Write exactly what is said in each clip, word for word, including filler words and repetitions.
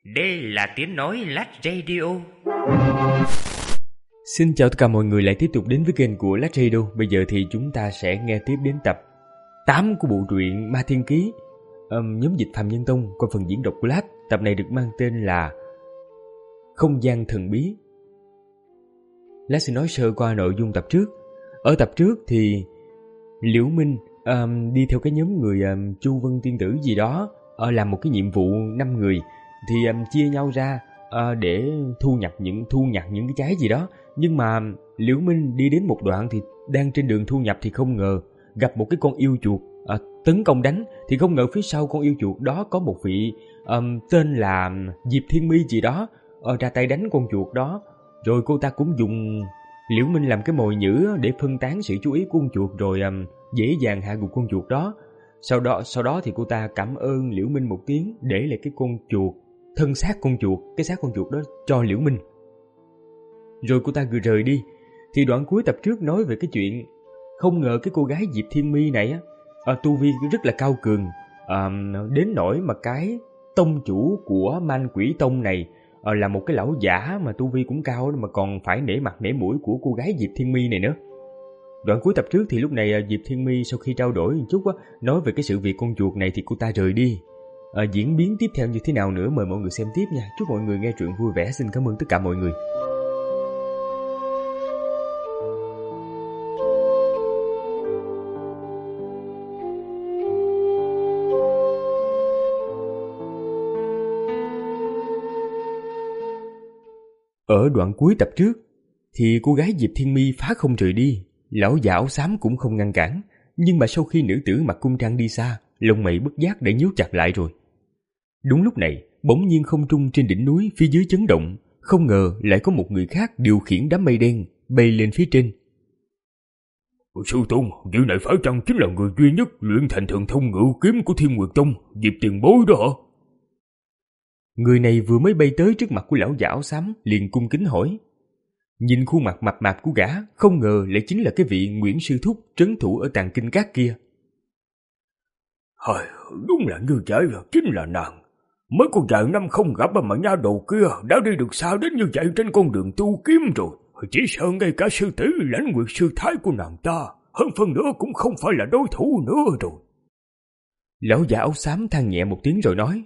Đây là tiếng nói Lát Radio. Xin chào tất cả mọi người lại tiếp tục đến với kênh của Lát Radio. Bây giờ thì chúng ta sẽ nghe tiếp đến tập tám của bộ truyện Ma Thiên Ký, um, nhóm dịch Phạm Nhân Tông qua phần diễn đọc của Lát. Tập này được mang tên là Không gian thần bí. Lát sẽ nói sơ qua nội dung tập trước. Ở tập trước thì Liễu Minh um, đi theo cái nhóm người um, Chu Vân Tiên Tử gì đó, uh, làm một cái nhiệm vụ năm người thì um, chia nhau ra uh, để thu nhập những thu nhặt những cái trái gì đó. Nhưng mà Liễu Minh đi đến một đoạn thì đang trên đường thu nhập thì không ngờ gặp một cái con yêu chuột uh, tấn công đánh. Thì không ngờ phía sau con yêu chuột đó có một vị um, tên là Diệp Thiên My gì đó uh, ra tay đánh con chuột đó. Rồi cô ta cũng dùng Liễu Minh làm cái mồi nhử để phân tán sự chú ý của con chuột, rồi um, dễ dàng hạ gục con chuột đó. Sau đó sau đó thì cô ta cảm ơn Liễu Minh một tiếng, để lại cái con chuột, thân xác con chuột, cái xác con chuột đó cho Liễu Minh. Rồi cô ta vừa rời đi. Thì đoạn cuối tập trước nói về cái chuyện không ngờ cái cô gái Diệp Thiên My này á, à, tu vi rất là cao cường, à, đến nỗi mà cái tông chủ của Man Quỷ Tông này à, là một cái lão giả mà tu vi cũng cao, mà còn phải nể mặt nể mũi của cô gái Diệp Thiên My này nữa. Đoạn cuối tập trước thì lúc này Diệp Thiên My sau khi trao đổi một chút á, nói về cái sự việc con chuột này thì cô ta rời đi. À, diễn biến tiếp theo như thế nào nữa mời mọi người xem tiếp nha. Chúc mọi người nghe truyện vui vẻ. Xin cảm ơn tất cả mọi người. Ở đoạn cuối tập trước thì cô gái Diệp Thiên My phá không rời đi, lão già áo xám cũng không ngăn cản. Nhưng mà sau khi nữ tử mặc cung trang đi xa, lông mày bất giác đã nhíu chặt lại rồi. Đúng lúc này, bỗng nhiên không trung trên đỉnh núi phía dưới chấn động, không ngờ lại có một người khác điều khiển đám mây đen bay lên phía trên. Sư Tôn, vị này phải chăng chính là người duy nhất luyện thành thần thông ngự kiếm của Thiên Nguyệt Tông, Diệp tiền bối đó hả? Người này vừa mới bay tới trước mặt của lão già áo xám, liền cung kính hỏi. Nhìn khuôn mặt mập mạp của gã, không ngờ lại chính là cái vị Nguyễn Sư Thúc trấn thủ ở Tàng Kinh Các kia. Hời, đúng là như vậy, chính là nàng. Mới có vài năm không gặp mà nha đầu kia đã đi được xa đến như vậy trên con đường tu kiếm rồi. Chỉ sợ ngay cả sư tỷ Lãnh Nguyệt sư thái của nàng ta, hơn phần nữa cũng không phải là đối thủ nữa rồi. Lão già áo xám than nhẹ một tiếng rồi nói.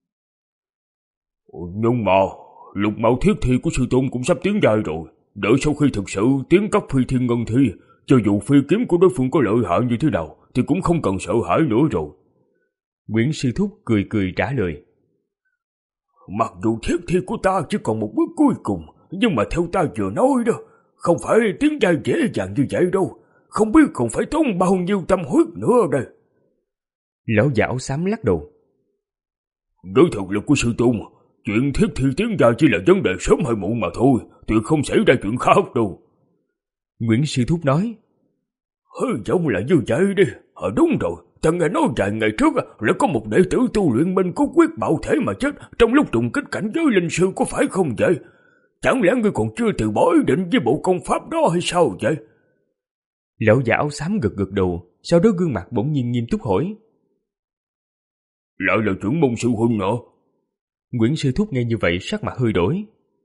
Nhưng mà lục mạo thiết thi của sư tôn cũng sắp tiến giai rồi. Đợi sau khi thực sự tiến cấp phi thiên ngân thi, cho dù phi kiếm của đối phương có lợi hại như thế nào thì cũng không cần sợ hãi nữa rồi. Nguyễn Sư Thúc cười cười trả lời. Mặc dù thiết thi của ta chỉ còn một bước cuối cùng, nhưng mà theo ta vừa nói đó, không phải tiến giai dễ dàng như vậy đâu. Không biết còn phải tốn bao nhiêu tâm huyết nữa đây. Lão già áo xám lắc đầu. Đối thực lực của sư tôn, chuyện thiết thi tiến giai chỉ là vấn đề sớm hay muộn mà thôi, tuyệt không xảy ra chuyện khác đâu. Nguyễn Sư Thúc nói. Hơi giống là như vậy đi. Ờ đúng rồi, ta nghe nói vài ngày trước là có một đệ tử tu luyện Minh Cốt Quyết bạo thể mà chết trong lúc trùng kích cảnh giới linh sư, có phải không vậy? Chẳng lẽ ngươi còn chưa từ bỏ ý định với bộ công pháp đó hay sao vậy? Lão già áo xám gật gật đầu, sau đó gương mặt bỗng nhiên nghiêm túc hỏi. Lại là trưởng môn sư huynh nữa? Nguyễn Sư Thúc nghe như vậy sắc mặt hơi đổi.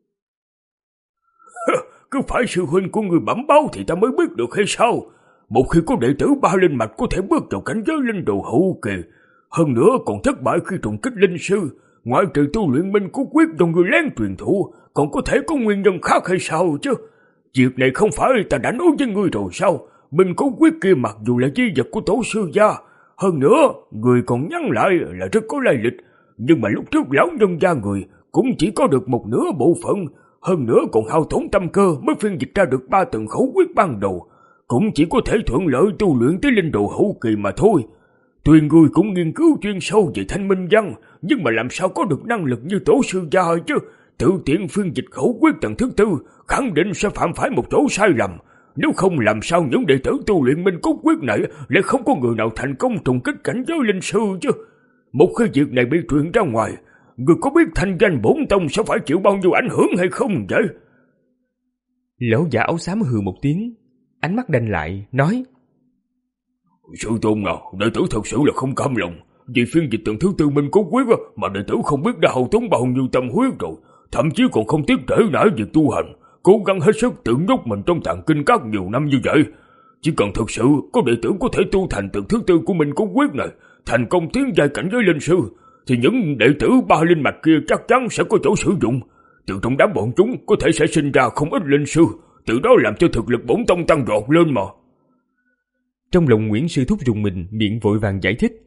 Cứ phải sư huynh của người bẩm báo thì ta mới biết được hay sao? Một khi có đệ tử ba linh mạch có thể bước vào cảnh giới linh đồ hậu kỳ, hơn nữa còn thất bại khi trùng kích linh sư, ngoại trừ tu luyện Minh Cốt Quyết do người lén truyền thụ, còn có thể có nguyên nhân khác hay sao chứ? Việc này không phải ta đã nói với ngươi rồi sao? Minh Cốt Quyết kia mặc dù là di vật của tổ sư gia, hơn nữa người còn nhắc lại là rất có lai lịch, nhưng mà lúc trước lão nhân gia người cũng chỉ có được một nửa bộ phận, hơn nữa còn hao tốn tâm cơ mới phiên dịch ra được ba tầng khẩu quyết ban đầu, cũng chỉ có thể thuận lợi tu luyện tới linh đồ hậu kỳ mà thôi. Tuy người cũng nghiên cứu chuyên sâu về thanh minh văn, nhưng mà làm sao có được năng lực như tổ sư gia chứ? Tự tiện phiên dịch khẩu quyết tầng thứ tư khẳng định sẽ phạm phải một chỗ sai lầm. Nếu không làm sao những đệ tử tu luyện Minh Cốt Quyết này lại không có người nào thành công trùng kích cảnh giới linh sư chứ? Một khi việc này bị truyền ra ngoài, người có biết thanh danh bổn tông sẽ phải chịu bao nhiêu ảnh hưởng hay không vậy? Lão già áo xám hừ một tiếng, ánh mắt đanh lại nói. Sư tôn nào, đệ tử thật sự là không cam lòng. vì phiên dịch tầng thứ tư Minh Cốt Quyết mà đệ tử không biết đã hao tốn bao nhiêu tâm huyết rồi, thậm chí còn không tiếc trễ nải việc tu hành, cố gắng hết sức tự nhốt mình trong tàng kinh các nhiều năm như vậy. Chỉ cần thực sự có đệ tử có thể tu thành tầng thứ tư của Minh Cốt Quyết này, thành công tiến giai cảnh giới linh sư, thì những đệ tử ba linh mạch kia chắc chắn sẽ có chỗ sử dụng. Từ trong đám bọn chúng có thể sẽ sinh ra không ít linh sư, từ đó làm cho thực lực bổn tông tăng vọt lên mà. Trong lòng Nguyễn Sư Thúc rùng mình, miệng vội vàng giải thích.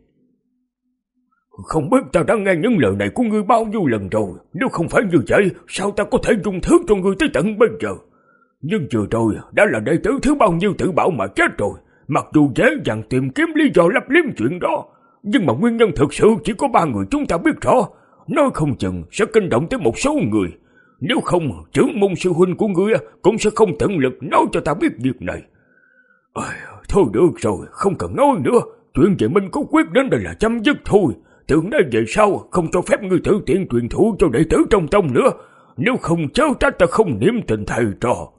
Không biết ta đã nghe những lời này của ngươi bao nhiêu lần rồi. Nếu không phải như vậy, sao ta có thể dung thứ cho ngươi tới tận bây giờ? Nhưng vừa rồi đã là đệ tử thứ bao nhiêu tự bảo mà chết rồi. Mặc dù dễ dàng tìm kiếm lý do lấp liếm chuyện đó, nhưng mà nguyên nhân thực sự chỉ có ba người chúng ta biết rõ. Nói không chừng sẽ kinh động tới một số người. Nếu không, trưởng môn sư huynh của ngươi cũng sẽ không tận lực nói cho ta biết việc này. À, thôi được rồi, không cần nói nữa. Chuyện về Minh Cốt Quyết đến đây là chấm dứt thôi. Từ nay về sau không cho phép ngươi tự tiện truyền thụ cho đệ tử trong tông nữa. Nếu không chớ trách ta không niệm tình thầy trò.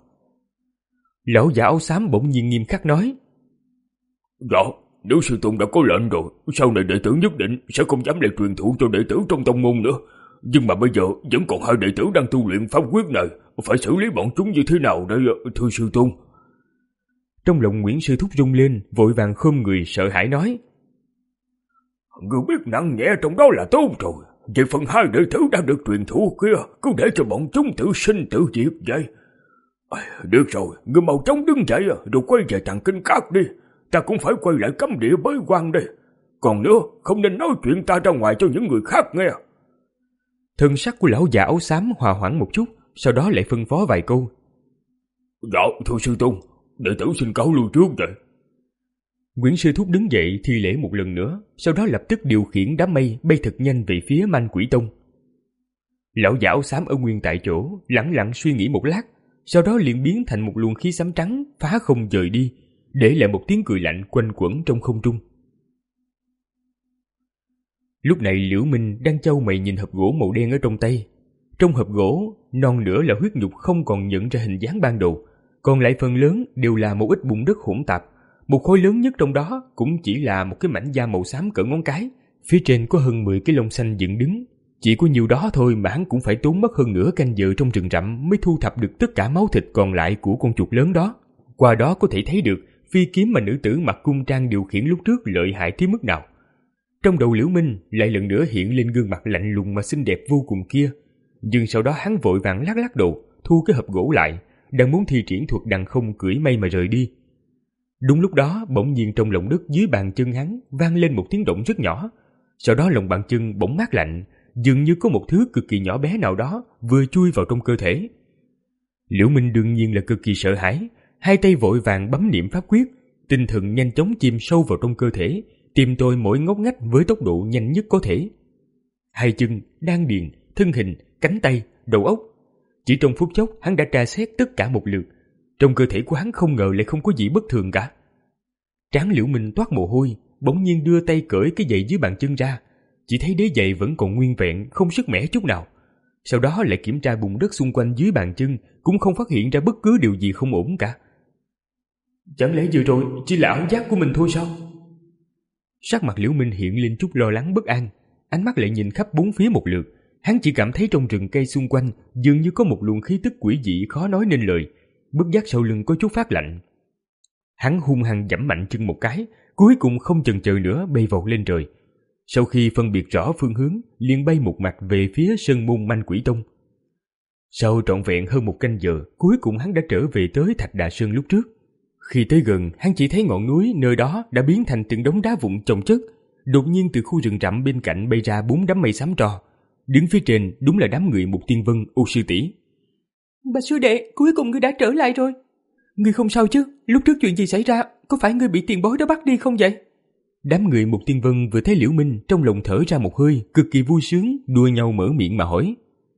Lão già áo xám bỗng nhiên nghiêm khắc nói. Dạ, nếu sư tôn đã có lệnh rồi, sau này đệ tử nhất định sẽ không dám lại truyền thụ cho đệ tử trong tông môn nữa. Nhưng mà bây giờ vẫn còn hai đệ tử đang tu luyện pháp quyết này, phải xử lý bọn chúng như thế nào đây thưa sư tôn? Trong lòng Nguyễn Sư Thúc rung lên, vội vàng khom người sợ hãi nói. Ngươi biết nặng nhẹ trong đó là tốt rồi. Về phần hai đệ tử đã được truyền thụ kia, cứ để cho bọn chúng tự sinh tự diệt vậy. À, được rồi, ngươi mau chóng đứng dậy rồi quay về tàng kinh các đi. Ta cũng phải quay lại cấm địa bới quan đây. Còn nữa, không nên nói chuyện ta ra ngoài cho những người khác nghe. Thân sắc của lão già áo xám hòa hoãn một chút, sau đó lại phân phó vài câu. Dạ, thưa sư tôn, đệ tử xin cáo lui trước vậy. Nguyễn Sư Thúc đứng dậy thi lễ một lần nữa, sau đó lập tức điều khiển đám mây bay thật nhanh về phía Man Quỷ Tông. Lão già áo xám ở nguyên tại chỗ, lẳng lặng suy nghĩ một lát, sau đó liền biến thành một luồng khí xám trắng phá không rời đi, để lại một tiếng cười lạnh quanh quẩn trong không trung. Lúc này Liễu Minh đang chau mày nhìn hộp gỗ màu đen ở trong tay. Trong hộp gỗ, non nửa là huyết nhục không còn nhận ra hình dáng ban đầu, còn lại phần lớn đều là một ít bùn đất hỗn tạp. Một khối lớn nhất trong đó cũng chỉ là một cái mảnh da màu xám cỡ ngón cái, phía trên có hơn mười cái lông xanh dựng đứng. Chỉ có nhiều đó thôi mà hắn cũng phải tốn mất hơn nửa canh giờ trong rừng rậm mới thu thập được tất cả máu thịt còn lại của con chuột lớn đó. Qua đó có thể thấy được phi kiếm mà nữ tử mặc cung trang điều khiển lúc trước lợi hại tới mức nào. Trong đầu Liễu Minh lại lần nữa hiện lên gương mặt lạnh lùng mà xinh đẹp vô cùng kia, nhưng sau đó hắn vội vàng lắc lắc đầu, thu cái hộp gỗ lại, đang muốn thi triển thuật đằng không cưỡi mây mà rời đi. Đúng lúc đó, bỗng nhiên trong lòng đất dưới bàn chân hắn vang lên một tiếng động rất nhỏ, sau đó lòng bàn chân bỗng mát lạnh, dường như có một thứ cực kỳ nhỏ bé nào đó vừa chui vào trong cơ thể. Liễu Minh đương nhiên là cực kỳ sợ hãi, hai tay vội vàng bấm niệm pháp quyết, tinh thần nhanh chóng chìm sâu vào trong cơ thể, tìm tòi mỗi ngóc ngách với tốc độ nhanh nhất có thể. Hai chân, đan điền, thân hình, cánh tay, đầu óc. Chỉ trong phút chốc hắn đã tra xét tất cả một lượt. Trong cơ thể của hắn không ngờ lại không có gì bất thường cả. Trán Liễu Minh toát mồ hôi, bỗng nhiên đưa tay cởi cái giày dưới bàn chân ra. Chỉ thấy đế giày vẫn còn nguyên vẹn, không sức mẻ chút nào. Sau đó lại kiểm tra bùn đất xung quanh dưới bàn chân, cũng không phát hiện ra bất cứ điều gì không ổn cả. Chẳng lẽ vừa rồi chỉ là ảo giác của mình thôi sao? Sắc mặt Liễu Minh hiện lên chút lo lắng bất an, ánh mắt lại nhìn khắp bốn phía một lượt. Hắn chỉ cảm thấy trong rừng cây xung quanh dường như có một luồng khí tức quỷ dị khó nói nên lời, bất giác sau lưng có chút phát lạnh. Hắn hung hăng giẫm mạnh chân một cái, cuối cùng không chần chờ nữa bay vọt lên trời. Sau khi phân biệt rõ phương hướng, liền bay một mặt về phía sơn môn Man Quỷ Tông. Sau trọn vẹn hơn một canh giờ, cuối cùng hắn đã trở về tới Thạch Đà Sơn lúc trước. Khi tới gần, hắn chỉ thấy ngọn núi nơi đó đã biến thành từng đống đá vụn chồng chất. Đột nhiên từ khu rừng rậm bên cạnh bay ra bốn đám mây xám tro. Đứng phía trên đúng là đám người Mục Tiên Vân, Ô sư tỷ. Bà sư đệ, cuối cùng ngươi đã trở lại rồi. Ngươi không sao chứ? Lúc trước chuyện gì xảy ra? Có phải ngươi bị tiền bối đó bắt đi không vậy? Đám người Mục Tiên Vân vừa thấy Liễu Minh, trong lòng thở ra một hơi, cực kỳ vui sướng, đua nhau mở miệng mà hỏi.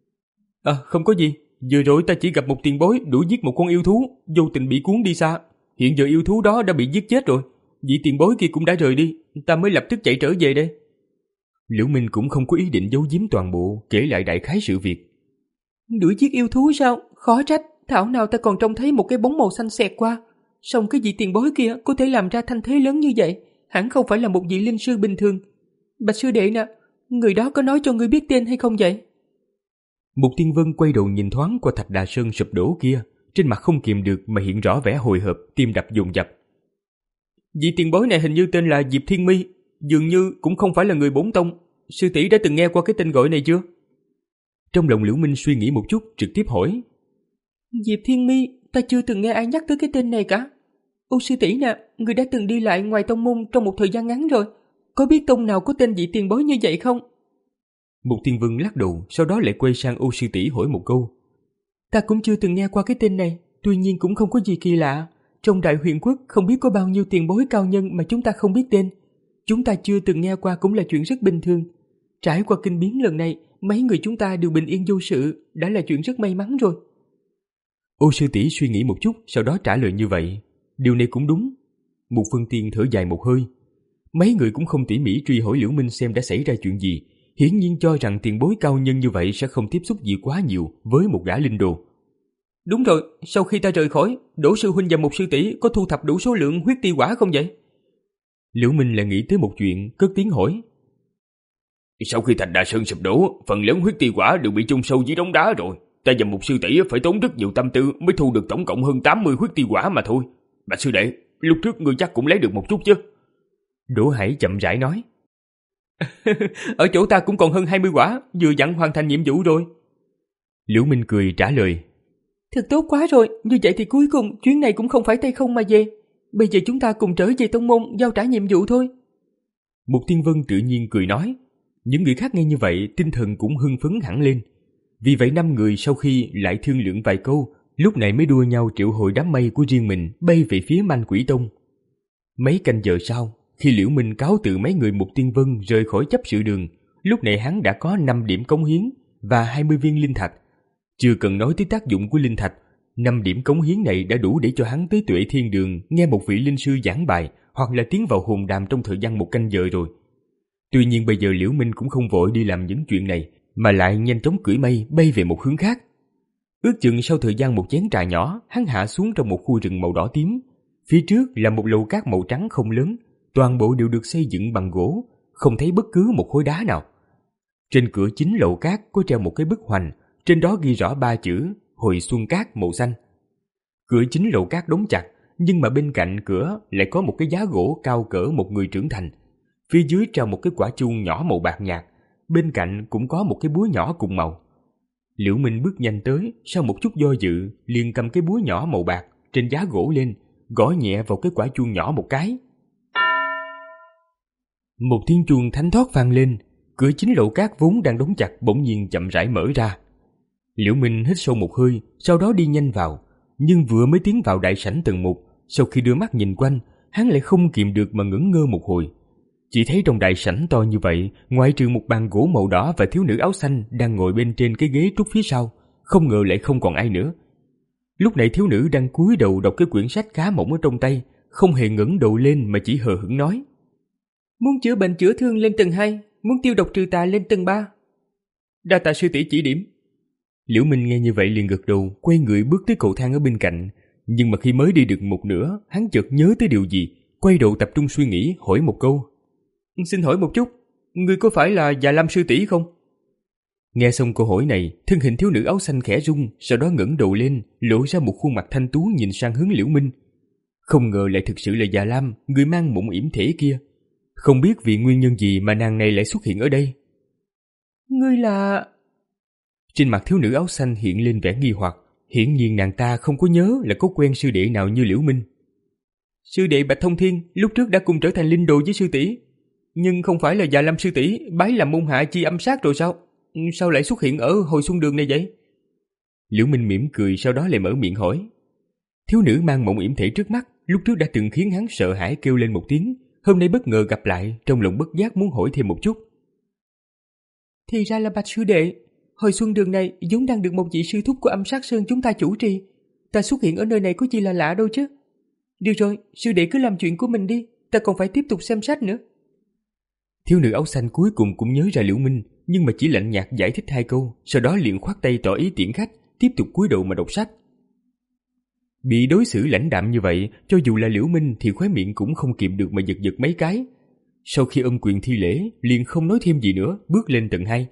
À, không có gì. Vừa rồi ta chỉ gặp một tiền bối đuổi giết một con yêu thú, vô tình bị cuốn đi xa. Hiện giờ yêu thú đó đã bị giết chết rồi, vị tiền bối kia cũng đã rời đi, ta mới lập tức chạy trở về đây. Liễu Minh cũng không có ý định giấu giếm toàn bộ, kể lại đại khái sự việc. Đuổi giết yêu thú sao? Khó trách, thảo nào ta còn trông thấy một cái bóng màu xanh xẹt qua. Song cái vị tiền bối kia có thể làm ra thanh thế lớn như vậy, hẳn không phải là một vị linh sư bình thường. Bạch sư đệ nè, người đó có nói cho ngươi biết tên hay không vậy? Mục Tiên Vân quay đầu nhìn thoáng qua thạch đà sơn sụp đổ kia, trên mặt không kìm được mà hiện rõ vẻ hồi hộp, tim đập dồn dập. Vị tiền bối này hình như tên là Diệp Thiên Mi, dường như cũng không phải là người bổn tông. Sư tỷ đã từng nghe qua cái tên gọi này chưa? Trong lòng Liễu Minh suy nghĩ một chút, trực tiếp hỏi. Diệp Thiên Mi, ta chưa từng nghe ai nhắc tới cái tên này cả. Ô sư tỷ nè, người đã từng đi lại ngoài tông môn trong một thời gian ngắn rồi, có biết tông nào có tên vị tiền bối như vậy không? Mục Tiên Vân lắc đầu, sau đó lại quay sang Ô sư tỷ hỏi một câu. Ta cũng chưa từng nghe qua cái tên này, tuy nhiên cũng không có gì kỳ lạ. Trong Đại Huyền Quốc không biết có bao nhiêu tiền bối cao nhân mà chúng ta không biết tên. Chúng ta chưa từng nghe qua cũng là chuyện rất bình thường. Trải qua kinh biến lần này, mấy người chúng ta đều bình yên vô sự, đã là chuyện rất may mắn rồi. Ô sư tỷ suy nghĩ một chút, sau đó trả lời như vậy. Điều này cũng đúng. Mục Vân Tiên thở dài một hơi. Mấy người cũng không tỉ mỉ truy hỏi Liễu Minh xem đã xảy ra chuyện gì, hiển nhiên cho rằng tiền bối cao nhân như vậy sẽ không tiếp xúc gì quá nhiều với một gã linh đồ. Đúng rồi, sau khi ta rời khỏi, Đỗ sư huynh và một sư tỷ có thu thập đủ số lượng huyết ti quả không vậy? Liễu Minh lại nghĩ tới một chuyện, cất tiếng hỏi. Sau khi Thạch Đà Sơn sụp đổ, phần lớn huyết ti quả đều bị chôn sâu dưới đống đá rồi. Ta và một sư tỷ phải tốn rất nhiều tâm tư mới thu được tổng cộng hơn tám mươi huyết ti quả mà thôi. Bạch sư đệ, lúc trước ngươi chắc cũng lấy được một chút chứ? Đỗ Hải chậm rãi nói. Ở chỗ ta cũng còn hơn hai mươi quả, vừa dặn hoàn thành nhiệm vụ rồi. Liễu Minh cười trả lời. Thật tốt quá rồi, như vậy thì cuối cùng chuyến này cũng không phải tay không mà về. Bây giờ chúng ta cùng trở về tông môn giao trả nhiệm vụ thôi. Mục Tiên Vân tự nhiên cười nói. Những người khác nghe như vậy tinh thần cũng hưng phấn hẳn lên. Vì vậy năm người sau khi lại thương lượng vài câu, lúc này mới đua nhau triệu hồi đám mây của riêng mình bay về phía Man Quỷ Tông. Mấy canh giờ sau, khi Liễu Minh cáo từ mấy người Mục Tiên Vân rời khỏi chấp sự đường, lúc này hắn đã có năm điểm cống hiến và hai mươi viên linh thạch. Chưa cần nói tới tác dụng của linh thạch, năm điểm cống hiến này đã đủ để cho hắn tới Tuệ Thiên Đường nghe một vị linh sư giảng bài hoặc là tiến vào hồn đàm trong thời gian một canh giờ rồi. Tuy nhiên bây giờ Liễu Minh cũng không vội đi làm những chuyện này, mà lại nhanh chóng cưỡi mây bay về một hướng khác. Ước chừng sau thời gian một chén trà nhỏ, hắn hạ xuống trong một khu rừng màu đỏ tím. Phía trước là một lầu cát màu trắng không lớn, toàn bộ đều được xây dựng bằng gỗ, không thấy bất cứ một khối đá nào. Trên cửa chính lầu cát có treo một cái bức hoành, trên đó ghi rõ ba chữ Hồi Xuân Cát màu xanh. Cửa chính lầu cát đóng chặt, nhưng mà bên cạnh cửa lại có một cái giá gỗ cao cỡ một người trưởng thành. Phía dưới treo một cái quả chuông nhỏ màu bạc nhạt, bên cạnh cũng có một cái búa nhỏ cùng màu. Liễu Minh bước nhanh tới, sau một chút do dự, liền cầm cái búa nhỏ màu bạc trên giá gỗ lên, gõ nhẹ vào cái quả chuông nhỏ một cái. Một tiếng chuông thánh thót vang lên, cửa chính lầu cát vốn đang đóng chặt bỗng nhiên chậm rãi mở ra. Liễu Minh hít sâu một hơi, sau đó đi nhanh vào, nhưng vừa mới tiến vào đại sảnh tầng một, sau khi đưa mắt nhìn quanh, hắn lại không kìm được mà ngẩn ngơ một hồi. Chỉ thấy trong đại sảnh to như vậy, ngoại trừ một bàn gỗ màu đỏ và thiếu nữ áo xanh đang ngồi bên trên cái ghế trúc phía sau, không ngờ lại không còn ai nữa. Lúc này thiếu nữ đang cúi đầu đọc cái quyển sách khá mỏng ở trong tay, không hề ngẩng đầu lên mà chỉ hờ hững nói: Muốn chữa bệnh chữa thương lên tầng hai, muốn tiêu độc trừ tà lên tầng ba. Đa tạ sư tỷ chỉ điểm. Liễu Minh nghe như vậy liền gật đầu, quay người bước tới cầu thang ở bên cạnh. Nhưng mà khi mới đi được một nửa, hắn chợt nhớ tới điều gì, quay đầu tập trung suy nghĩ, hỏi một câu: Xin hỏi một chút, ngươi có phải là Già Lam sư tỷ không? Nghe xong câu hỏi này, thân hình thiếu nữ áo xanh khẽ rung, sau đó ngẩng đầu lên, lộ ra một khuôn mặt thanh tú nhìn sang hướng Liễu Minh. Không ngờ lại thực sự là Già Lam, người mang mộng yểm thể kia. Không biết vì nguyên nhân gì mà nàng này lại xuất hiện ở đây. Ngươi là... Trên mặt thiếu nữ áo xanh hiện lên vẻ nghi hoặc, hiển nhiên nàng ta không có nhớ là có quen sư đệ nào như Liễu Minh. Sư đệ Bạch Thông Thiên lúc trước đã cùng trở thành linh đồ với sư tỷ, nhưng không phải là Già Lam sư tỷ bái làm môn hạ chi âm sát rồi sao? Sao lại xuất hiện ở Hồi Xuân Đường này vậy? Liễu Minh mỉm cười, sau đó lại mở miệng hỏi. Thiếu nữ mang mộng yểm thể trước mắt lúc trước đã từng khiến hắn sợ hãi kêu lên một tiếng, hôm nay bất ngờ gặp lại, trong lòng bất giác muốn hỏi thêm một chút. Thì ra là Bạch sư đệ, Hồi Xuân Đường này vốn đang được một vị sư thúc của Âm Sát Sơn chúng ta chủ trì. Ta xuất hiện ở nơi này có gì là lạ đâu chứ. Được rồi, sư đệ cứ làm chuyện của mình đi, ta còn phải tiếp tục xem sách nữa. Thiếu nữ áo xanh cuối cùng cũng nhớ ra Liễu Minh, nhưng mà chỉ lạnh nhạt giải thích hai câu, sau đó liền khoát tay tỏ ý tiễn khách, tiếp tục cúi đầu mà đọc sách. Bị đối xử lãnh đạm như vậy, cho dù là Liễu Minh thì khóe miệng cũng không kìm được mà giật giật mấy cái. Sau khi ân quyền thi lễ, liền không nói thêm gì nữa, bước lên tầng hai.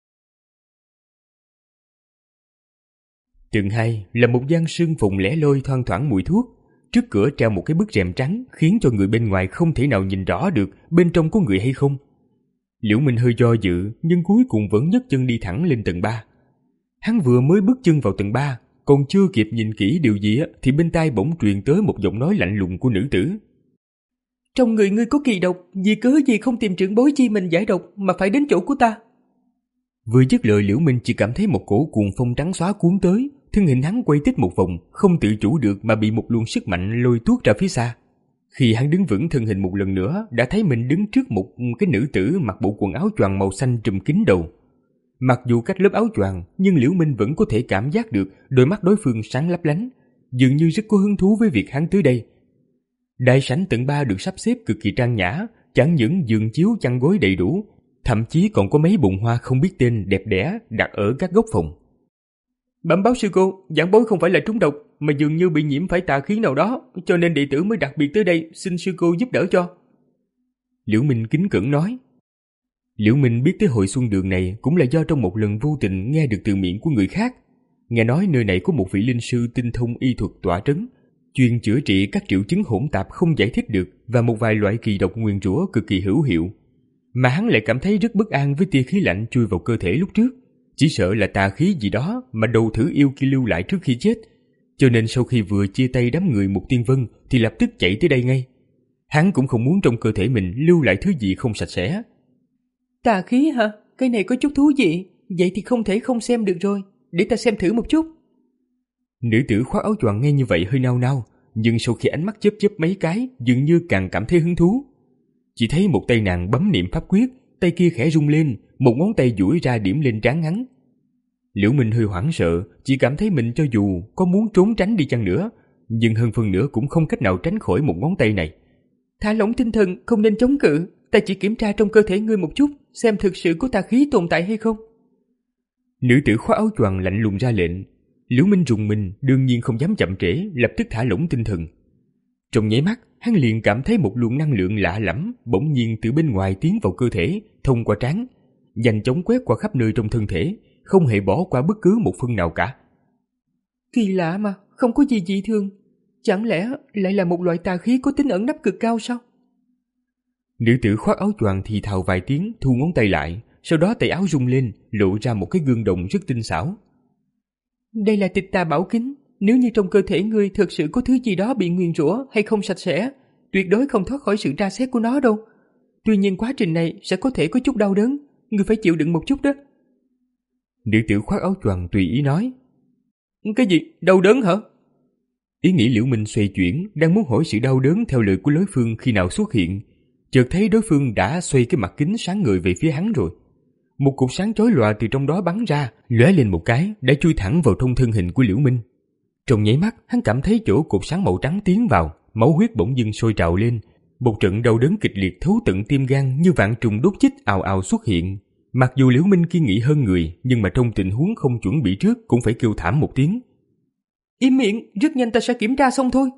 Tầng hai là một gian sương phùng lẻ loi thoang thoảng mùi thuốc. Trước cửa treo một cái bức rèm trắng khiến cho người bên ngoài không thể nào nhìn rõ được bên trong có người hay không. Liễu Minh hơi do dự nhưng cuối cùng vẫn nhấc chân đi thẳng lên tầng ba. Hắn vừa mới bước chân vào tầng ba, còn chưa kịp nhìn kỹ điều gì thì bên tai bỗng truyền tới một giọng nói lạnh lùng của nữ tử. Trong người ngươi có kỳ độc, vì cớ gì không tìm trưởng bối chi mình giải độc mà phải đến chỗ của ta? Vừa dứt lời, Liễu Minh chỉ cảm thấy một cổ cuồng phong trắng xóa cuốn tới, thân hình hắn quay tít một vòng, không tự chủ được mà bị một luồng sức mạnh lôi tuốt ra phía xa. Khi hắn đứng vững thân hình một lần nữa, đã thấy mình đứng trước một cái nữ tử mặc bộ quần áo choàng màu xanh trùm kín đầu. Mặc dù cách lớp áo choàng, nhưng Liễu Minh vẫn có thể cảm giác được đôi mắt đối phương sáng lấp lánh, dường như rất có hứng thú với việc hắn tới đây. Đại sảnh tầng ba được sắp xếp cực kỳ trang nhã, chẳng những giường chiếu chăn gối đầy đủ, thậm chí còn có mấy bồn hoa không biết tên đẹp đẽ đặt ở các góc phòng. Bẩm báo sư cô, giảng bối không phải là trúng độc, mà dường như bị nhiễm phải tà khí nào đó, cho nên đệ tử mới đặc biệt tới đây xin sư cô giúp đỡ cho. Liễu Minh kính cẩn nói. Liễu Minh biết tới hội xuân đường này cũng là do trong một lần vô tình nghe được từ miệng của người khác. Nghe nói nơi này có một vị linh sư tinh thông y thuật tọa trấn, chuyên chữa trị các triệu chứng hỗn tạp không giải thích được và một vài loại kỳ độc nguyền rủa cực kỳ hữu hiệu. Mà hắn lại cảm thấy rất bất an với tia khí lạnh chui vào cơ thể lúc trước, chỉ sợ là tà khí gì đó mà đầu thử yêu kia lưu lại trước khi chết. Cho nên sau khi vừa chia tay đám người Mục Tiên Vân thì lập tức chạy tới đây ngay. Hắn cũng không muốn trong cơ thể mình lưu lại thứ gì không sạch sẽ. Tà khí hả? Cái này có chút thú vị, vậy thì không thể không xem được rồi, để ta xem thử một chút. Nữ tử khoác áo choàng nghe như vậy hơi nao nao, nhưng sau khi ánh mắt chớp chớp mấy cái, dường như càng cảm thấy hứng thú. Chỉ thấy một tay nàng bấm niệm pháp quyết, tay kia khẽ rung lên, một ngón tay duỗi ra điểm lên trán hắn. Liễu Minh hơi hoảng sợ, chỉ cảm thấy mình cho dù có muốn trốn tránh đi chăng nữa, nhưng hơn phân nửa cũng không cách nào tránh khỏi một ngón tay này. Thả lỏng tinh thần, không nên chống cự, ta chỉ kiểm tra trong cơ thể ngươi một chút, xem thực sự có tà khí tồn tại hay không. Nữ tử khoác áo choàng lạnh lùng ra lệnh. Liễu Minh rùng mình, đương nhiên không dám chậm trễ, lập tức thả lỏng tinh thần. Trong nháy mắt, hắn liền cảm thấy một luồng năng lượng lạ lẫm bỗng nhiên từ bên ngoài tiến vào cơ thể, thông qua trán, nhanh chóng quét qua khắp nơi trong thân thể, không hề bỏ qua bất cứ một phân nào cả. Kỳ lạ mà, không có gì dị thường. Chẳng lẽ lại là một loại tà khí có tính ẩn nấp cực cao sao? Nữ tử khoác áo choàng thì thào vài tiếng, thu ngón tay lại, sau đó tay áo rung lên, lộ ra một cái gương đồng rất tinh xảo. Đây là tịch tà bảo kính, nếu như trong cơ thể ngươi thực sự có thứ gì đó bị nguyền rủa hay không sạch sẽ, tuyệt đối không thoát khỏi sự tra xét của nó đâu. Tuy nhiên quá trình này sẽ có thể có chút đau đớn, ngươi phải chịu đựng một chút đó. Nữ tử khoác áo choàng tùy ý nói. Cái gì? Đau đớn hả? Ý nghĩ Liễu Minh xoay chuyển, đang muốn hỏi sự đau đớn theo lời của đối phương khi nào xuất hiện, chợt thấy đối phương đã xoay cái mặt kính sáng ngời về phía hắn rồi. Một cục sáng chói lòa từ trong đó bắn ra, lóe lên một cái, đã chui thẳng vào trong thân hình của Liễu Minh. Trong nháy mắt, hắn cảm thấy chỗ cột sáng màu trắng tiến vào, máu huyết bỗng dưng sôi trào lên, một trận đau đớn kịch liệt thấu tận tim gan như vạn trùng đốt chích ào ào xuất hiện. Mặc dù Liễu Minh kiên nghị hơn người, nhưng mà trong tình huống không chuẩn bị trước cũng phải kêu thảm một tiếng. Im miệng, rất nhanh ta sẽ kiểm tra xong thôi.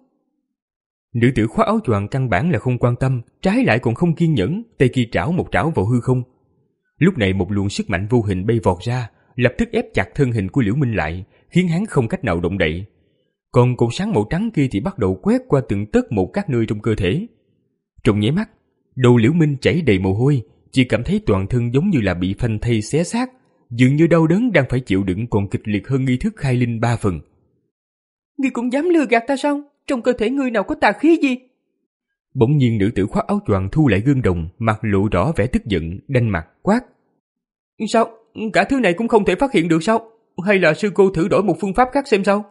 Nữ tử khoác áo choàng căn bản là không quan tâm, trái lại còn không kiên nhẫn, tay kia trảo một trảo vào hư không. Lúc này một luồng sức mạnh vô hình bay vọt ra, lập tức ép chặt thân hình của Liễu Minh lại, khiến hắn không cách nào động đậy. Còn cột sáng màu trắng kia thì bắt đầu quét qua từng tấc một các nơi trong cơ thể. Trong nháy mắt, đầu Liễu Minh chảy đầy mồ hôi, chỉ cảm thấy toàn thân giống như là bị phanh thây xé xác, dường như đau đớn đang phải chịu đựng còn kịch liệt hơn nghi thức khai linh ba phần. Ngươi cũng dám lừa gạt ta sao? Trong cơ thể ngươi nào có tà khí gì? Bỗng nhiên nữ tử khoác áo choàng thu lại gương đồng, mặt lộ rõ vẻ tức giận, đanh mặt quát. Sao? Cả thứ này cũng không thể phát hiện được sao? Hay là sư cô thử đổi một phương pháp khác xem sao?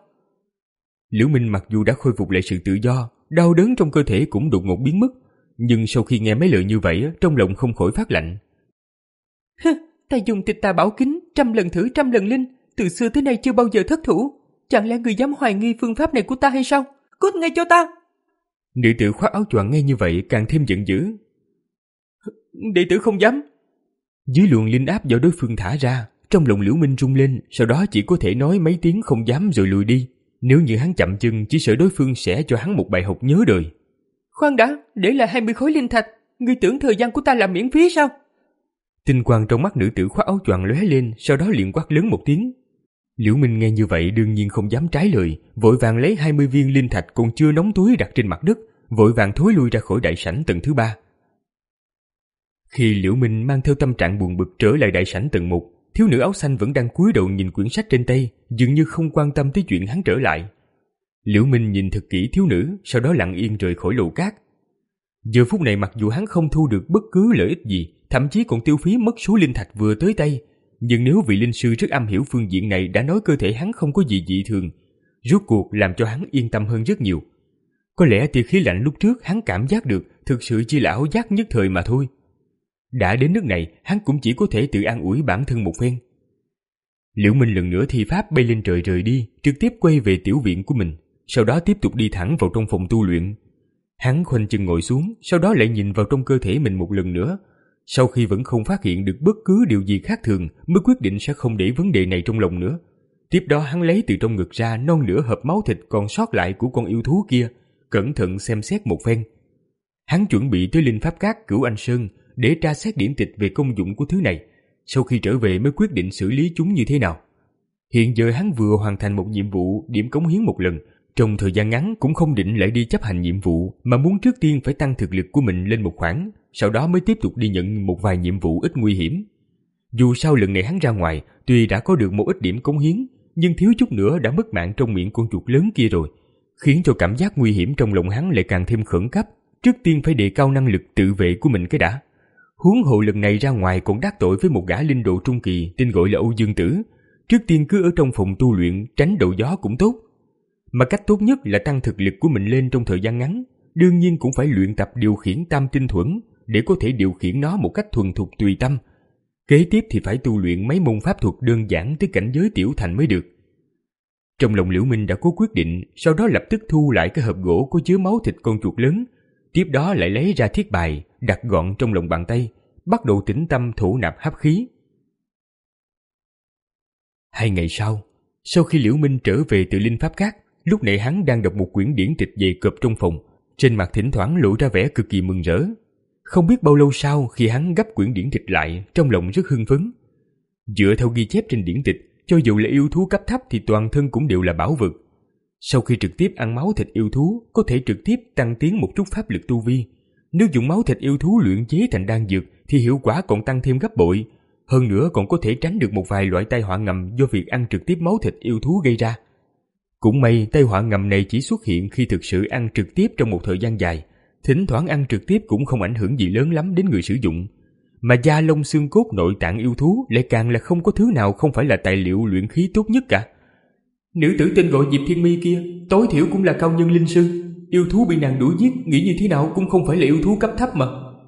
Liễu Minh mặc dù đã khôi phục lại sự tự do, đau đớn trong cơ thể cũng đột ngột biến mất, nhưng sau khi nghe mấy lời như vậy, trong lòng không khỏi phát lạnh. Hừ, ta dùng tịch tà bảo kính, trăm lần thử trăm lần linh, từ xưa tới nay chưa bao giờ thất thủ. Chẳng lẽ người dám hoài nghi phương pháp này của ta hay sao? Cút ngay cho ta! Nữ tử khoác áo choàng nghe như vậy càng thêm giận dữ. Đệ tử không dám. Dưới luồng linh áp do đối phương thả ra, trong lòng Liễu Minh rung lên, sau đó chỉ có thể nói mấy tiếng không dám rồi lùi đi. Nếu như hắn chậm chân, chỉ sợ đối phương sẽ cho hắn một bài học nhớ đời. Khoan đã, để lại hai mươi khối linh thạch, Ngươi tưởng thời gian của ta là miễn phí sao? Tinh quang trong mắt nữ tử khoác áo choàng lóe lên, sau đó liền quát lớn một tiếng. Liễu Minh nghe như vậy đương nhiên không dám trái lời, vội vàng lấy hai mươi viên linh thạch còn chưa nóng túi đặt trên mặt đất, vội vàng thối lui ra khỏi đại sảnh tầng thứ ba. Khi Liễu Minh mang theo tâm trạng buồn bực trở lại đại sảnh tầng một, thiếu nữ áo xanh vẫn đang cúi đầu nhìn quyển sách trên tay, dường như không quan tâm tới chuyện hắn trở lại. Liễu Minh nhìn thật kỹ thiếu nữ, sau đó lặng yên rời khỏi lầu cát. Giờ phút này mặc dù hắn không thu được bất cứ lợi ích gì, thậm chí còn tiêu phí mất số linh thạch vừa tới tay, nhưng nếu vị linh sư rất am hiểu phương diện này đã nói cơ thể hắn không có gì dị thường, rốt cuộc làm cho hắn yên tâm hơn rất nhiều. Có lẽ tia khí lạnh lúc trước hắn cảm giác được thực sự chỉ là ảo giác nhất thời mà thôi. Đã đến nước này, hắn cũng chỉ có thể tự an ủi bản thân một phen. Liễu Minh lần nữa thi pháp bay lên trời rời đi, trực tiếp quay về tiểu viện của mình, sau đó tiếp tục đi thẳng vào trong phòng tu luyện. Hắn khoanh chân ngồi xuống, sau đó lại nhìn vào trong cơ thể mình một lần nữa. Sau khi vẫn không phát hiện được bất cứ điều gì khác thường, mới quyết định sẽ không để vấn đề này trong lòng nữa. Tiếp đó hắn lấy từ trong ngực ra non nửa hộp máu thịt còn sót lại của con yêu thú kia, cẩn thận xem xét một phen. Hắn chuẩn bị tới Linh Pháp Các Cửu Anh Sơn để tra xét điển tịch về công dụng của thứ này, sau khi trở về mới quyết định xử lý chúng như thế nào. Hiện giờ hắn vừa hoàn thành một nhiệm vụ điểm cống hiến một lần, trong thời gian ngắn cũng không định lại đi chấp hành nhiệm vụ, mà muốn trước tiên phải tăng thực lực của mình lên một khoảng, sau đó mới tiếp tục đi nhận một vài nhiệm vụ ít nguy hiểm. Dù sao lần này hắn ra ngoài, tuy đã có được một ít điểm cống hiến, nhưng thiếu chút nữa đã mất mạng trong miệng con chuột lớn kia rồi, khiến cho cảm giác nguy hiểm trong lòng hắn lại càng thêm khẩn cấp. Trước tiên phải đề cao năng lực tự vệ của mình cái đã. Huống hồ lần này ra ngoài còn đắc tội với một gã linh độ trung kỳ tên gọi là Âu Dương Tử. Trước tiên cứ ở trong phòng tu luyện tránh đầu gió cũng tốt. Mà cách tốt nhất là tăng thực lực của mình lên trong thời gian ngắn. Đương nhiên cũng phải luyện tập điều khiển tam tinh thuẫn để có thể điều khiển nó một cách thuần thục tùy tâm. Kế tiếp thì phải tu luyện mấy môn pháp thuật đơn giản tới cảnh giới tiểu thành mới được. Trong lòng Liễu Minh đã có quyết định, sau đó lập tức thu lại cái hộp gỗ có chứa máu thịt con chuột lớn. Tiếp đó lại lấy ra thiết bài, đặt gọn trong lòng bàn tay, bắt đầu tĩnh tâm thổ nạp hấp khí. Hai ngày sau, sau khi Liễu Minh trở về từ Linh Pháp Các, lúc này hắn đang đọc một quyển điển tịch dày cộp trong phòng, trên mặt thỉnh thoảng lộ ra vẻ cực kỳ mừng rỡ. Không biết bao lâu sau khi hắn gấp quyển điển tịch lại, trong lòng rất hưng phấn. Dựa theo ghi chép trên điển tịch, cho dù là yêu thú cấp thấp thì toàn thân cũng đều là bảo vật. Sau khi trực tiếp ăn máu thịt yêu thú, có thể trực tiếp tăng tiến một chút pháp lực tu vi. Nếu dùng máu thịt yêu thú luyện chế thành đan dược thì hiệu quả còn tăng thêm gấp bội. Hơn nữa còn có thể tránh được một vài loại tai họa ngầm do việc ăn trực tiếp máu thịt yêu thú gây ra. Cũng may tai họa ngầm này chỉ xuất hiện khi thực sự ăn trực tiếp trong một thời gian dài. Thỉnh thoảng ăn trực tiếp cũng không ảnh hưởng gì lớn lắm đến người sử dụng. Mà da lông xương cốt nội tạng yêu thú lại càng là không có thứ nào không phải là tài liệu luyện khí tốt nhất cả. Nữ tử tên gọi Diệp Thiên Mi kia tối thiểu cũng là cao nhân linh sư. Yêu thú bị nàng đuổi giết, nghĩ như thế nào cũng không phải là yêu thú cấp thấp mà.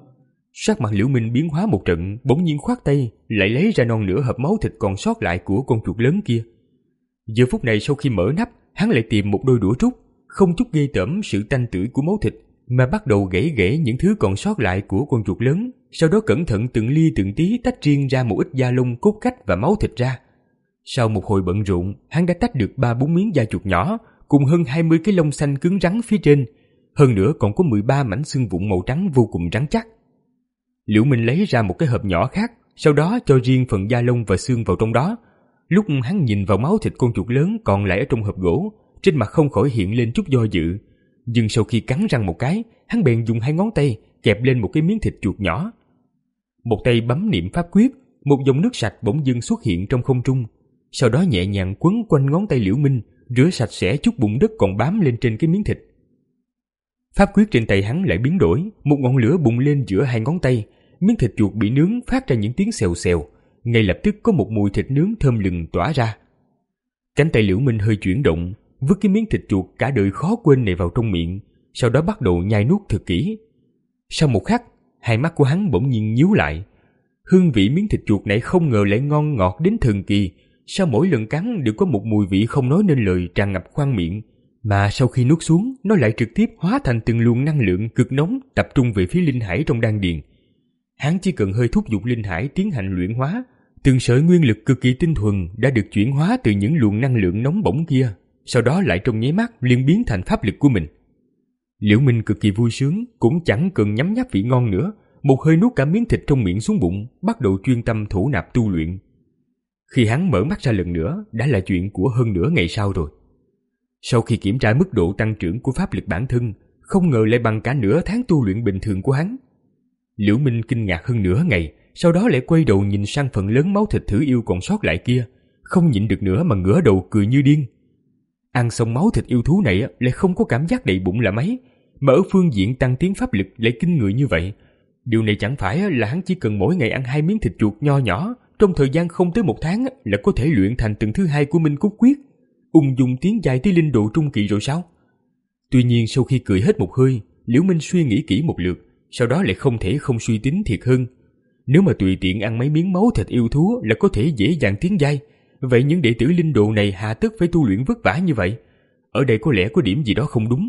Sắc mặt Liễu Minh biến hóa một trận, bỗng nhiên khoát tay, lại lấy ra non nửa hộp máu thịt còn sót lại của con chuột lớn kia. Giờ phút này sau khi mở nắp, hắn lại tìm một đôi đũa trúc, không chút ghê tởm sự tanh tưởi của máu thịt, mà bắt đầu gãy gãy những thứ còn sót lại của con chuột lớn, sau đó cẩn thận từng ly từng tí tách riêng ra một ít da lông, cốt cách và máu thịt ra. Sau một hồi bận rộn, hắn đã tách được ba bốn miếng da chuột nhỏ, cùng hơn hai mươi cái lông xanh cứng rắn phía trên, hơn nữa còn có mười ba mảnh xương vụn màu trắng vô cùng rắn chắc. Liễu Minh lấy ra một cái hộp nhỏ khác, sau đó cho riêng phần da lông và xương vào trong đó. Lúc hắn nhìn vào máu thịt con chuột lớn còn lại ở trong hộp gỗ, trên mặt không khỏi hiện lên chút do dự. Nhưng sau khi cắn răng một cái, hắn bèn dùng hai ngón tay kẹp lên một cái miếng thịt chuột nhỏ. Một tay bấm niệm pháp quyết, một dòng nước sạch bỗng dưng xuất hiện trong không trung, sau đó nhẹ nhàng quấn quanh ngón tay Liễu Minh, rửa sạch sẽ chút bùn đất còn bám lên trên cái miếng thịt. Pháp quyết trên tay hắn lại biến đổi, một ngọn lửa bùng lên giữa hai ngón tay, miếng thịt chuột bị nướng phát ra những tiếng xèo xèo, ngay lập tức có một mùi thịt nướng thơm lừng tỏa ra. Cánh tay Liễu Minh hơi chuyển động, vứt cái miếng thịt chuột cả đời khó quên này vào trong miệng, sau đó bắt đầu nhai nuốt thật kỹ. Sau một khắc, hai mắt của hắn bỗng nhiên nhíu lại. Hương vị miếng thịt chuột này không ngờ lại ngon ngọt đến thần kỳ. Sau mỗi lần cắn đều có một mùi vị không nói nên lời tràn ngập khoang miệng, mà sau khi nuốt xuống, nó lại trực tiếp hóa thành từng luồng năng lượng cực nóng tập trung về phía linh hải trong đan điền. Hắn chỉ cần hơi thúc giục linh hải tiến hành luyện hóa, từng sợi nguyên lực cực kỳ tinh thuần đã được chuyển hóa từ những luồng năng lượng nóng bỏng kia, sau đó lại trong nháy mắt liền biến thành pháp lực của mình. Liễu Minh cực kỳ vui sướng, cũng chẳng cần nhấm nháp vị ngon nữa, một hơi nuốt cả miếng thịt trong miệng xuống bụng, bắt đầu chuyên tâm thổ nạp tu luyện. Khi hắn mở mắt ra lần nữa, đã là chuyện của hơn nửa ngày sau rồi. Sau khi kiểm tra mức độ tăng trưởng của pháp lực bản thân, không ngờ lại bằng cả nửa tháng tu luyện bình thường của hắn. Liễu Minh kinh ngạc hơn nửa ngày, sau đó lại quay đầu nhìn sang phần lớn máu thịt thử yêu còn sót lại kia, không nhịn được nữa mà ngửa đầu cười như điên. Ăn xong máu thịt yêu thú này lại không có cảm giác đầy bụng là mấy, mà ở phương diện tăng tiến pháp lực lại kinh người như vậy. Điều này chẳng phải là hắn chỉ cần mỗi ngày ăn hai miếng thịt chuột nho nhỏ, trong thời gian không tới một tháng là có thể luyện thành tầng thứ hai của Minh Cốt Quyết, ung dung tiến dài tới linh độ trung kỳ rồi sao? Tuy nhiên sau khi cười hết một hơi, Liễu Minh suy nghĩ kỹ một lượt, sau đó lại không thể không suy tính thiệt hơn. Nếu mà tùy tiện ăn mấy miếng máu thịt yêu thú là có thể dễ dàng tiến giai, vậy những đệ tử linh độ này hà tất phải tu luyện vất vả như vậy? Ở đây có lẽ có điểm gì đó không đúng.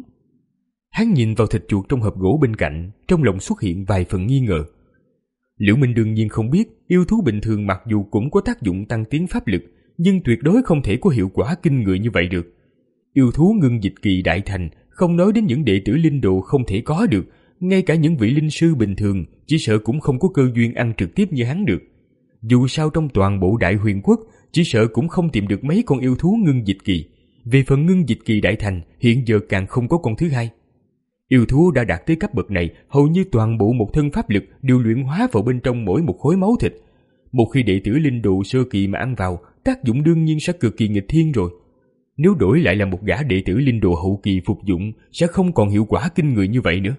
Hắn nhìn vào thịt chuột trong hộp gỗ bên cạnh, trong lòng xuất hiện vài phần nghi ngờ. Liễu Minh đương nhiên không biết yêu thú bình thường mặc dù cũng có tác dụng tăng tiến pháp lực, nhưng tuyệt đối không thể có hiệu quả kinh người như vậy được. Yêu thú ngưng dịch kỳ đại thành, không nói đến những đệ tử linh độ không thể có được, ngay cả những vị linh sư bình thường chỉ sợ cũng không có cơ duyên ăn trực tiếp như hắn được. Dù sao trong toàn bộ Đại Huyền Quốc, chỉ sợ cũng không tìm được mấy con yêu thú ngưng dịch kỳ. Về phần ngưng dịch kỳ đại thành, hiện giờ càng không có con thứ hai. Yêu thú đã đạt tới cấp bậc này, hầu như toàn bộ một thân pháp lực đều luyện hóa vào bên trong mỗi một khối máu thịt. Một khi đệ tử linh độ sơ kỳ mà ăn vào, tác dụng đương nhiên sẽ cực kỳ nghịch thiên rồi. Nếu đổi lại là một gã đệ tử linh độ hậu kỳ phục dụng, sẽ không còn hiệu quả kinh người như vậy nữa.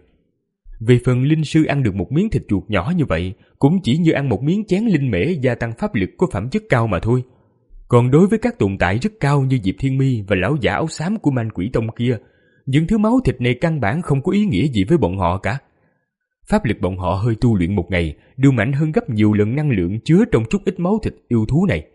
Về phần linh sư ăn được một miếng thịt chuột nhỏ như vậy, cũng chỉ như ăn một miếng chén linh mễ gia tăng pháp lực có phẩm chất cao mà thôi. Còn đối với các tồn tại rất cao như Diệp Thiên Mi và lão giả áo xám của Man Quỷ Tông kia, những thứ máu thịt này căn bản không có ý nghĩa gì với bọn họ cả. Pháp lực bọn họ hơi tu luyện một ngày đều mạnh hơn gấp nhiều lần năng lượng chứa trong chút ít máu thịt yêu thú này.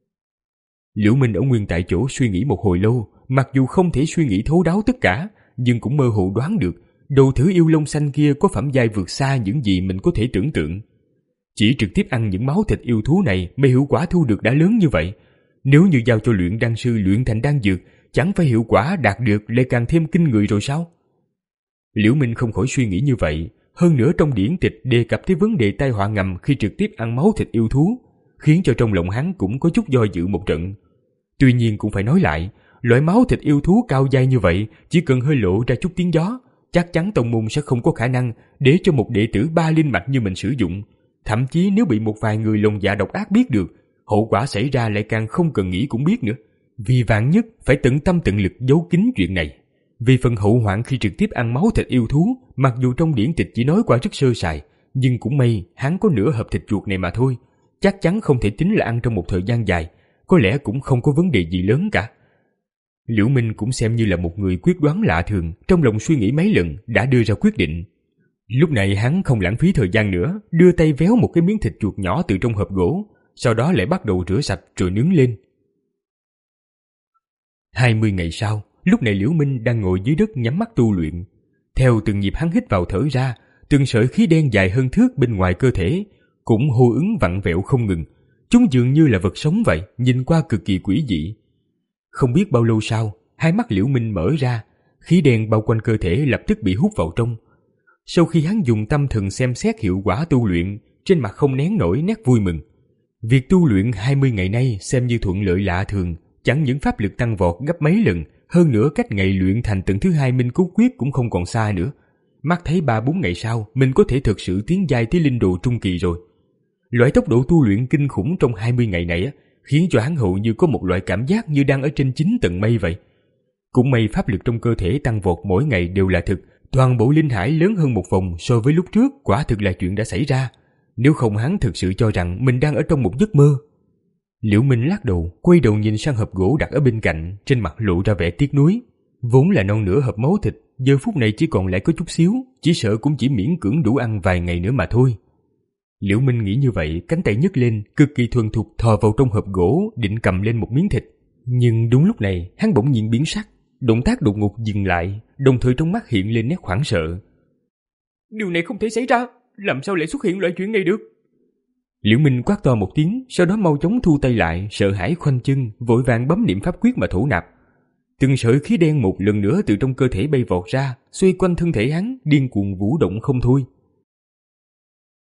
Liễu Minh ở nguyên tại chỗ suy nghĩ một hồi lâu, mặc dù không thể suy nghĩ thấu đáo tất cả, nhưng cũng mơ hồ đoán được đầu thử yêu lông xanh kia có phẩm giai vượt xa những gì mình có thể tưởng tượng. Chỉ trực tiếp ăn những máu thịt yêu thú này mà hiệu quả thu được đã lớn như vậy. Nếu như giao cho luyện đan sư luyện thành đan dược, chẳng phải hiệu quả đạt được lại càng thêm kinh người rồi sao? Liễu Minh không khỏi suy nghĩ như vậy. Hơn nữa trong điển tịch đề cập tới vấn đề tai họa ngầm khi trực tiếp ăn máu thịt yêu thú, khiến cho trong lòng hắn cũng có chút do dự một trận. Tuy nhiên cũng phải nói lại, loại máu thịt yêu thú cao giai như vậy, chỉ cần hơi lộ ra chút tiếng gió, chắc chắn tông môn sẽ không có khả năng để cho một đệ tử ba linh mạch như mình sử dụng. Thậm chí nếu bị một vài người lòng dạ độc ác biết được, hậu quả xảy ra lại càng không cần nghĩ cũng biết nữa. Vì vạn nhất phải tận tâm tận lực giấu kín chuyện này. Vì phần hậu hoạn khi trực tiếp ăn máu thịt yêu thú, mặc dù trong điển tịch chỉ nói qua rất sơ sài, nhưng cũng may hắn có nửa hộp thịt chuột này mà thôi, chắc chắn không thể tính là ăn trong một thời gian dài, có lẽ cũng không có vấn đề gì lớn cả. Liễu Minh cũng xem như là một người quyết đoán lạ thường, trong lòng suy nghĩ mấy lần đã đưa ra quyết định. Lúc này hắn không lãng phí thời gian nữa, đưa tay véo một cái miếng thịt chuột nhỏ từ trong hộp gỗ, sau đó lại bắt đầu rửa sạch rồi nướng lên. Hai mươi ngày sau, lúc này Liễu Minh đang ngồi dưới đất nhắm mắt tu luyện. Theo từng nhịp hắn hít vào thở ra, từng sợi khí đen dài hơn thước bên ngoài cơ thể cũng hô ứng vặn vẹo không ngừng. Chúng dường như là vật sống vậy, nhìn qua cực kỳ quỷ dị. Không biết bao lâu sau, hai mắt Liễu Minh mở ra, khí đen bao quanh cơ thể lập tức bị hút vào trong. Sau khi hắn dùng tâm thần xem xét hiệu quả tu luyện, trên mặt không nén nổi nét vui mừng. Việc tu luyện hai mươi ngày nay xem như thuận lợi lạ thường, chẳng những pháp lực tăng vọt gấp mấy lần, hơn nữa cách ngày luyện thành tầng thứ hai Minh Cốt Quyết cũng không còn xa nữa. Mắt thấy ba bốn ngày sau, mình có thể thực sự tiến giai tới linh độ trung kỳ rồi. Loại tốc độ tu luyện kinh khủng trong hai mươi ngày này á, khiến cho hắn hầu như có một loại cảm giác như đang ở trên chín tầng mây vậy. Cũng may pháp lực trong cơ thể tăng vọt mỗi ngày đều là thực, toàn bộ linh hải lớn hơn một vòng so với lúc trước, quả thực là chuyện đã xảy ra. Nếu không hắn thực sự cho rằng mình đang ở trong một giấc mơ. Liễu Minh lắc đầu, quay đầu nhìn sang hộp gỗ đặt ở bên cạnh, trên mặt lộ ra vẻ tiếc nuối. Vốn là non nửa hộp máu thịt, giờ phút này chỉ còn lại có chút xíu, chỉ sợ cũng chỉ miễn cưỡng đủ ăn vài ngày nữa mà thôi. Liễu Minh nghĩ như vậy, cánh tay nhấc lên, cực kỳ thuần thục thò vào trong hộp gỗ, định cầm lên một miếng thịt. Nhưng đúng lúc này, hắn bỗng nhiên biến sắc, động tác đột ngột dừng lại, đồng thời trong mắt hiện lên nét hoảng sợ. Điều này không thể xảy ra, làm sao lại xuất hiện loại chuyện này được? Liễu Minh quát to một tiếng, sau đó mau chóng thu tay lại, sợ hãi khoanh chân, vội vàng bấm niệm pháp quyết mà thổ nạp. Từng sợi khí đen một lần nữa từ trong cơ thể bay vọt ra, xoay quanh thân thể hắn, điên cuồng vũ động không thôi.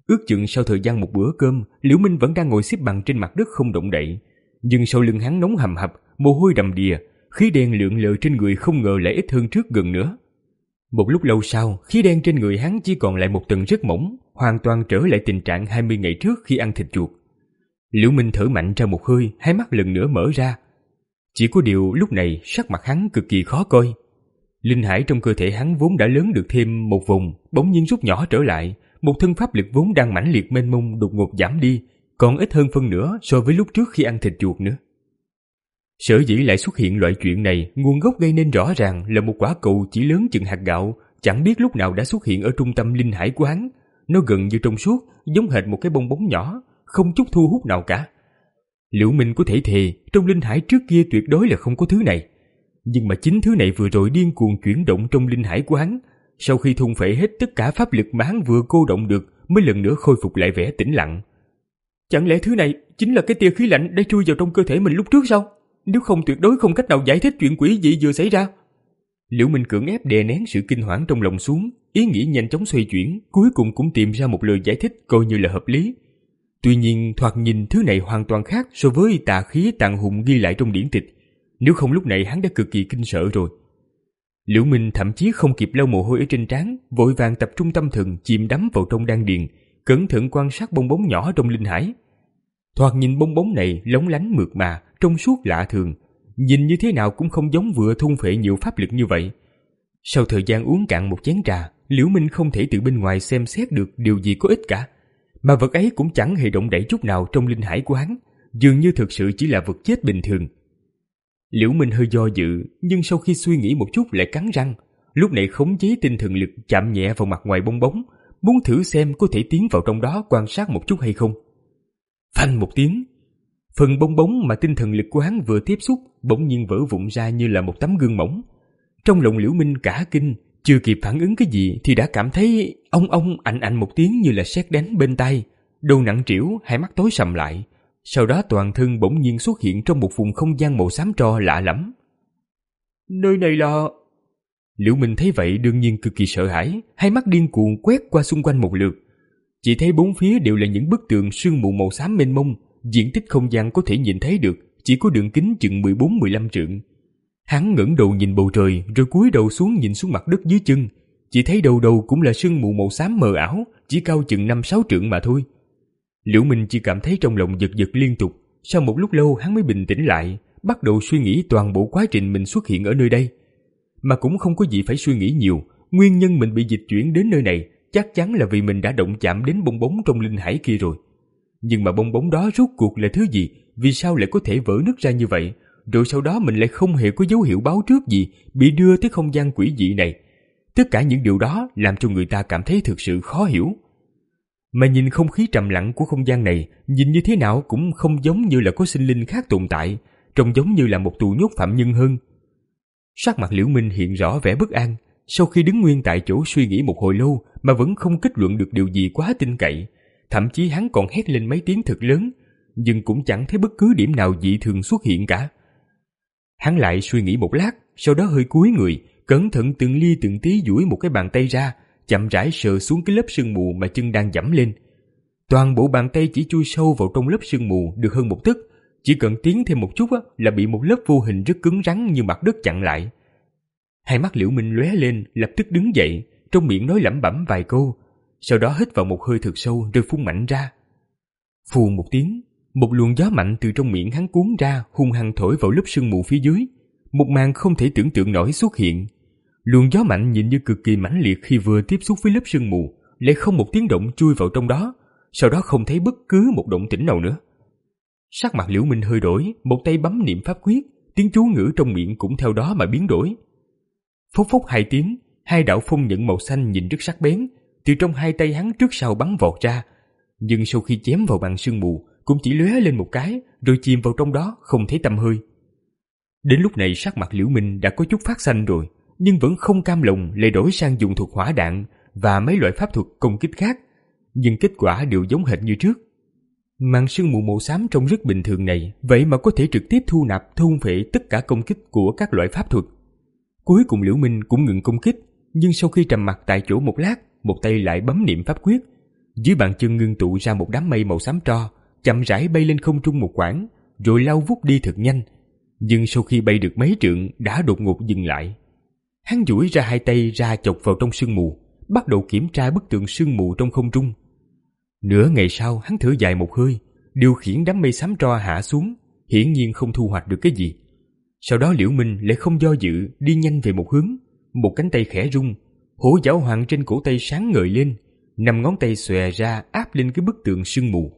Ước chừng sau thời gian một bữa cơm, Liễu Minh vẫn đang ngồi xếp bằng trên mặt đất không động đậy. Nhưng sau lưng hắn nóng hầm hập, mồ hôi đầm đìa, khí đen lượn lờ trên người không ngờ lại ít hơn trước gần nữa. Một lúc lâu sau, khí đen trên người hắn chỉ còn lại một tầng rất mỏng, hoàn toàn trở lại tình trạng hai mươi ngày trước khi ăn thịt chuột. Liễu Minh thở mạnh ra một hơi, hai mắt lần nữa mở ra. Chỉ có điều lúc này sắc mặt hắn cực kỳ khó coi. Linh hải trong cơ thể hắn vốn đã lớn được thêm một vùng, bỗng nhiên rút nhỏ trở lại, một thân pháp lực vốn đang mãnh liệt mênh mông đột ngột giảm đi, còn ít hơn phân nửa so với lúc trước khi ăn thịt chuột nữa. Sở dĩ lại xuất hiện loại chuyện này, nguồn gốc gây nên rõ ràng là một quả cầu chỉ lớn chừng hạt gạo, chẳng biết lúc nào đã xuất hiện ở trung tâm linh hải của hắn. Nó gần như trong suốt, giống hệt một cái bong bóng nhỏ, không chút thu hút nào cả. Liễu Minh có thể thề, trong linh hải trước kia tuyệt đối là không có thứ này. Nhưng mà chính thứ này vừa rồi điên cuồng chuyển động trong linh hải của hắn, sau khi thôn phệ hết tất cả pháp lực mà hắn vừa cô động được, mới lần nữa khôi phục lại vẻ tĩnh lặng. Chẳng lẽ thứ này chính là cái tia khí lạnh đã chui vào trong cơ thể mình lúc trước sao? Nếu không tuyệt đối không cách nào giải thích chuyện quỷ dị vừa xảy ra. Liễu Minh cưỡng ép đè nén sự kinh hoảng trong lòng xuống, ý nghĩ nhanh chóng xoay chuyển, cuối cùng cũng tìm ra một lời giải thích coi như là hợp lý. Tuy nhiên thoạt nhìn thứ này hoàn toàn khác so với tà khí tàn hùng ghi lại trong điển tịch, nếu không lúc này hắn đã cực kỳ kinh sợ rồi. Liễu Minh thậm chí không kịp lau mồ hôi ở trên trán, vội vàng tập trung tâm thần chìm đắm vào trong đan điền, cẩn thận quan sát bong bóng nhỏ trong linh hải. Thoạt nhìn bong bóng này lóng lánh mượt mà, trong suốt lạ thường, nhìn như thế nào cũng không giống vừa thôn phệ nhiều pháp lực như vậy. Sau thời gian uống cạn một chén trà, Liễu Minh không thể từ bên ngoài xem xét được điều gì có ích cả, mà vật ấy cũng chẳng hề động đậy chút nào trong linh hải của hắn, dường như thực sự chỉ là vật chết bình thường. Liễu Minh hơi do dự, nhưng sau khi suy nghĩ một chút lại cắn răng, lúc này khống chế tinh thần lực chạm nhẹ vào mặt ngoài bong bóng, muốn thử xem có thể tiến vào trong đó quan sát một chút hay không. Phanh một tiếng, phần bong bóng mà tinh thần lực của hắn vừa tiếp xúc bỗng nhiên vỡ vụn ra như là một tấm gương mỏng. Trong lòng Liễu Minh cả kinh, chưa kịp phản ứng cái gì thì đã cảm thấy ong ong ảnh ảnh một tiếng như là sét đánh bên tai, đầu nặng trĩu, hai mắt tối sầm lại. Sau đó toàn thân bỗng nhiên xuất hiện trong một vùng không gian màu xám tro lạ lẫm. Nơi này là... Liễu Minh thấy vậy đương nhiên cực kỳ sợ hãi, hai mắt điên cuồng quét qua xung quanh một lượt. Chỉ thấy bốn phía đều là những bức tường sương mù màu xám mênh mông, diện tích không gian có thể nhìn thấy được chỉ có đường kính chừng mười bốn mười lăm trượng. Hắn ngẩng đầu nhìn bầu trời rồi cúi đầu xuống nhìn xuống mặt đất dưới chân, chỉ thấy đầu đầu cũng là sương mù màu xám mờ ảo, chỉ cao chừng năm sáu trượng mà thôi. Liễu Minh chỉ cảm thấy trong lòng giật giật liên tục, sau một lúc lâu hắn mới bình tĩnh lại, bắt đầu suy nghĩ toàn bộ quá trình mình xuất hiện ở nơi đây. Mà cũng không có gì phải suy nghĩ nhiều, nguyên nhân mình bị dịch chuyển đến nơi này chắc chắn là vì mình đã động chạm đến bong bóng trong linh hải kia rồi. Nhưng mà bong bóng đó rốt cuộc là thứ gì, vì sao lại có thể vỡ nứt ra như vậy, rồi sau đó mình lại không hề có dấu hiệu báo trước gì bị đưa tới không gian quỷ dị này. Tất cả những điều đó làm cho người ta cảm thấy thực sự khó hiểu. Mà nhìn không khí trầm lặng của không gian này, nhìn như thế nào cũng không giống như là có sinh linh khác tồn tại, trông giống như là một tù nhốt phạm nhân hơn. Sắc mặt Liễu Minh hiện rõ vẻ bất an, sau khi đứng nguyên tại chỗ suy nghĩ một hồi lâu mà vẫn không kết luận được điều gì quá tin cậy, thậm chí hắn còn hét lên mấy tiếng thật lớn, nhưng cũng chẳng thấy bất cứ điểm nào dị thường xuất hiện cả. Hắn lại suy nghĩ một lát, sau đó hơi cúi người, cẩn thận từng ly từng tí duỗi một cái bàn tay ra, chậm rãi sờ xuống cái lớp sương mù mà chân đang dẫm lên. Toàn bộ bàn tay chỉ chui sâu vào trong lớp sương mù được hơn một tấc, chỉ cần tiến thêm một chút á, là bị một lớp vô hình rất cứng rắn như mặt đất chặn lại. Hai mắt Liễu Minh lóe lên, lập tức đứng dậy, trong miệng nói lẩm bẩm vài câu, sau đó hít vào một hơi thật sâu rồi phun mạnh ra. Phù một tiếng, một luồng gió mạnh từ trong miệng hắn cuốn ra, hung hăng thổi vào lớp sương mù phía dưới. Một màn không thể tưởng tượng nổi xuất hiện. Luồng gió mạnh nhìn như cực kỳ mãnh liệt khi vừa tiếp xúc với lớp sương mù, lại không một tiếng động chui vào trong đó, sau đó không thấy bất cứ một động tĩnh nào nữa. Sắc mặt Liễu Minh hơi đổi, một tay bấm niệm pháp quyết, tiếng chú ngữ trong miệng cũng theo đó mà biến đổi. Phốc phốc hai tiếng, hai đạo phong nhận màu xanh nhìn rất sắc bén, từ trong hai tay hắn trước sau bắn vọt ra, nhưng sau khi chém vào bằng sương mù, cũng chỉ lóe lên một cái, rồi chìm vào trong đó không thấy tăm hơi. Đến lúc này sắc mặt Liễu Minh đã có chút phát xanh rồi, nhưng vẫn không cam lòng lại đổi sang dùng thuật hỏa đạn và mấy loại pháp thuật công kích khác, nhưng kết quả đều giống hệt như trước. Màn sương mù màu xám trông rất bình thường này, vậy mà có thể trực tiếp thu nạp thôn phệ tất cả công kích của các loại pháp thuật. Cuối cùng Liễu Minh cũng ngừng công kích, nhưng sau khi trầm mặt tại chỗ một lát, một tay lại bấm niệm pháp quyết, Dưới bàn chân ngưng tụ ra một đám mây màu xám tro, chậm rãi bay lên không trung một quãng, rồi lao vút đi thật nhanh. Nhưng sau khi bay được mấy trượng đã đột ngột dừng lại. Hắn duỗi ra hai tay ra chọc vào trong sương mù, bắt đầu kiểm tra bức tượng sương mù trong không trung. Nửa ngày sau hắn thở dài một hơi, điều khiển đám mây xám tro hạ xuống, hiển nhiên không thu hoạch được cái gì. Sau đó Liễu Minh lại không do dự đi nhanh về một hướng, một cánh tay khẽ rung, hổ giáo hoàng trên cổ tay sáng ngời lên, năm ngón tay xòe ra áp lên cái bức tượng sương mù.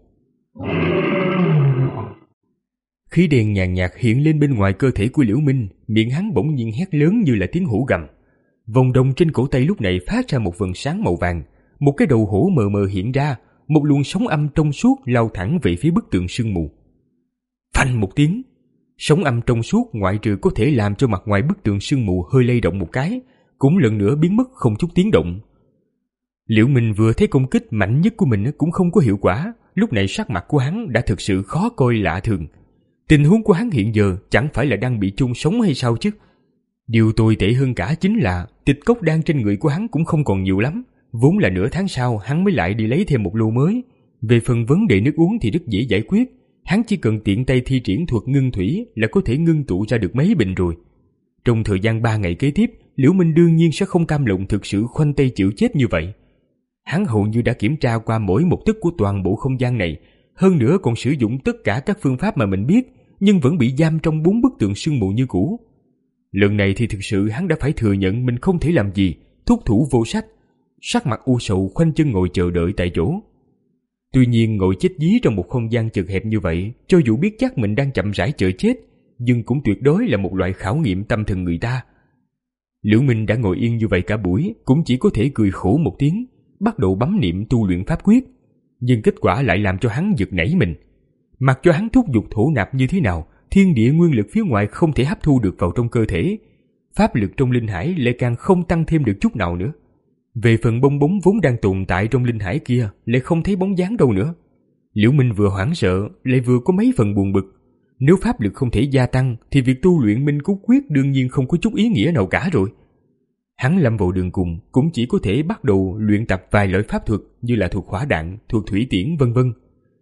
Khí đen nhàn nhạt hiện lên bên ngoài cơ thể của Liễu Minh, miệng hắn bỗng nhiên hét lớn như là tiếng hổ gầm. Vòng đồng trên cổ tay lúc này phát ra một vầng sáng màu vàng, một cái đầu hổ mờ mờ hiện ra, một luồng sóng âm trong suốt lao thẳng về phía bức tượng sương mù. Phanh một tiếng, sóng âm trong suốt ngoại trừ có thể làm cho mặt ngoài bức tượng sương mù hơi lay động một cái, cũng lần nữa biến mất không chút tiếng động. Liễu Minh vừa thấy công kích mạnh nhất của mình cũng không có hiệu quả, lúc này sắc mặt của hắn đã thực sự khó coi lạ thường. Tình huống của hắn hiện giờ chẳng phải là đang bị chôn sống hay sao chứ? Điều tồi tệ hơn cả chính là tịch cốc đan trên người của hắn cũng không còn nhiều lắm, vốn là nửa tháng sau hắn mới lại đi lấy thêm một lô mới. Về phần vấn đề nước uống thì rất dễ giải quyết, hắn chỉ cần tiện tay thi triển thuật ngưng thủy là có thể ngưng tụ ra được mấy bình rồi. Trong thời gian ba ngày kế tiếp, Liễu Minh đương nhiên sẽ không cam lòng thực sự khoanh tay chịu chết như vậy. Hắn hầu như đã kiểm tra qua mỗi một tấc của toàn bộ không gian này, hơn nữa còn sử dụng tất cả các phương pháp mà mình biết, nhưng vẫn bị giam trong bốn bức tượng sương mù như cũ. Lần này thì thực sự hắn đã phải thừa nhận mình không thể làm gì, thúc thủ vô sách, sắc mặt u sầu khoanh chân ngồi chờ đợi tại chỗ. Tuy nhiên ngồi chết dí trong một không gian chật hẹp như vậy, cho dù biết chắc mình đang chậm rãi chờ chết, nhưng cũng tuyệt đối là một loại khảo nghiệm tâm thần người ta. Liễu Minh đã ngồi yên như vậy cả buổi, cũng chỉ có thể cười khổ một tiếng, bắt đầu bấm niệm tu luyện pháp quyết, nhưng kết quả lại làm cho hắn giật nảy mình. Mặc cho hắn thúc giục thổ nạp như thế nào, thiên địa nguyên lực phía ngoài không thể hấp thu được vào trong cơ thể, pháp lực trong linh hải lại càng không tăng thêm được chút nào nữa. Về phần bong bóng vốn đang tồn tại trong linh hải kia lại không thấy bóng dáng đâu nữa. Liễu Minh vừa hoảng sợ lại vừa có mấy phần buồn bực. Nếu pháp lực không thể gia tăng thì việc tu luyện Minh Cú Quyết đương nhiên không có chút ý nghĩa nào cả rồi. Hắn lâm vào đường cùng cũng chỉ có thể bắt đầu luyện tập vài loại pháp thuật như là thuật hỏa đạn, thuật thủy tiễn vân vân.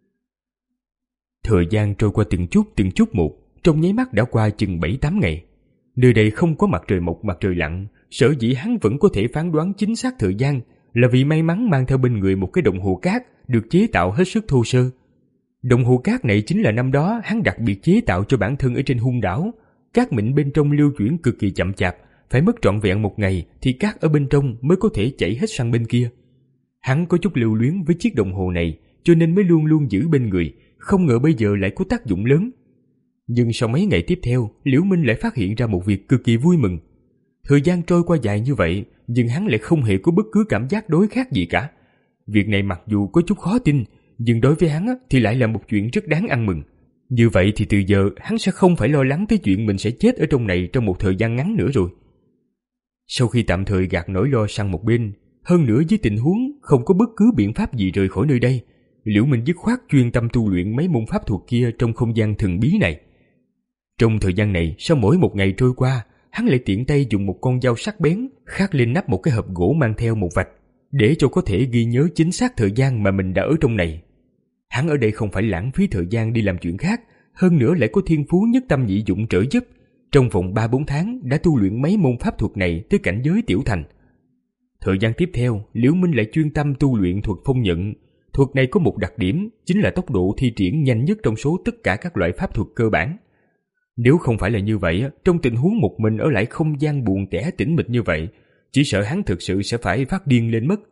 Thời gian trôi qua từng chút từng chút một, trong nháy mắt đã qua chừng bảy tám ngày. Nơi đây không có mặt trời mọc mặt trời lặn, sở dĩ hắn vẫn có thể phán đoán chính xác thời gian là vì may mắn mang theo bên người một cái đồng hồ cát được chế tạo hết sức thô sơ. Đồng hồ cát này chính là năm đó hắn đặc biệt chế tạo cho bản thân ở trên hung đảo. Cát mịn bên trong lưu chuyển cực kỳ chậm chạp, phải mất trọn vẹn một ngày thì cát ở bên trong mới có thể chảy hết sang bên kia. Hắn có chút lưu luyến với chiếc đồng hồ này, cho nên mới luôn luôn giữ bên người, không ngờ bây giờ lại có tác dụng lớn. Nhưng sau mấy ngày tiếp theo, Liễu Minh lại phát hiện ra một việc cực kỳ vui mừng. Thời gian trôi qua dài như vậy, nhưng hắn lại không hề có bất cứ cảm giác đối khác gì cả. Việc này mặc dù có chút khó tin, nhưng đối với hắn thì lại là một chuyện rất đáng ăn mừng. Như vậy thì từ giờ hắn sẽ không phải lo lắng tới chuyện mình sẽ chết ở trong này trong một thời gian ngắn nữa rồi. Sau khi tạm thời gạt nỗi lo sang một bên, hơn nữa với tình huống không có bất cứ biện pháp gì rời khỏi nơi đây, Liễu Minh dứt khoát chuyên tâm tu luyện mấy môn pháp thuật kia trong không gian thần bí này. Trong thời gian này, sau mỗi một ngày trôi qua, hắn lại tiện tay dùng một con dao sắc bén khắc lên nắp một cái hộp gỗ mang theo một vạch, để cho có thể ghi nhớ chính xác thời gian mà mình đã ở trong này. Hắn ở đây không phải lãng phí thời gian đi làm chuyện khác, hơn nữa lại có thiên phú nhất tâm nhị dụng trợ giúp. Trong vòng ba bốn tháng đã tu luyện mấy môn pháp thuật này tới cảnh giới tiểu thành. Thời gian tiếp theo, Liễu Minh lại chuyên tâm tu luyện thuật phong nhận. Thuật này có một đặc điểm, chính là tốc độ thi triển nhanh nhất trong số tất cả các loại pháp thuật cơ bản. Nếu không phải là như vậy, trong tình huống một mình ở lại không gian buồn tẻ tĩnh mịch như vậy, chỉ sợ hắn thực sự sẽ phải phát điên lên mất.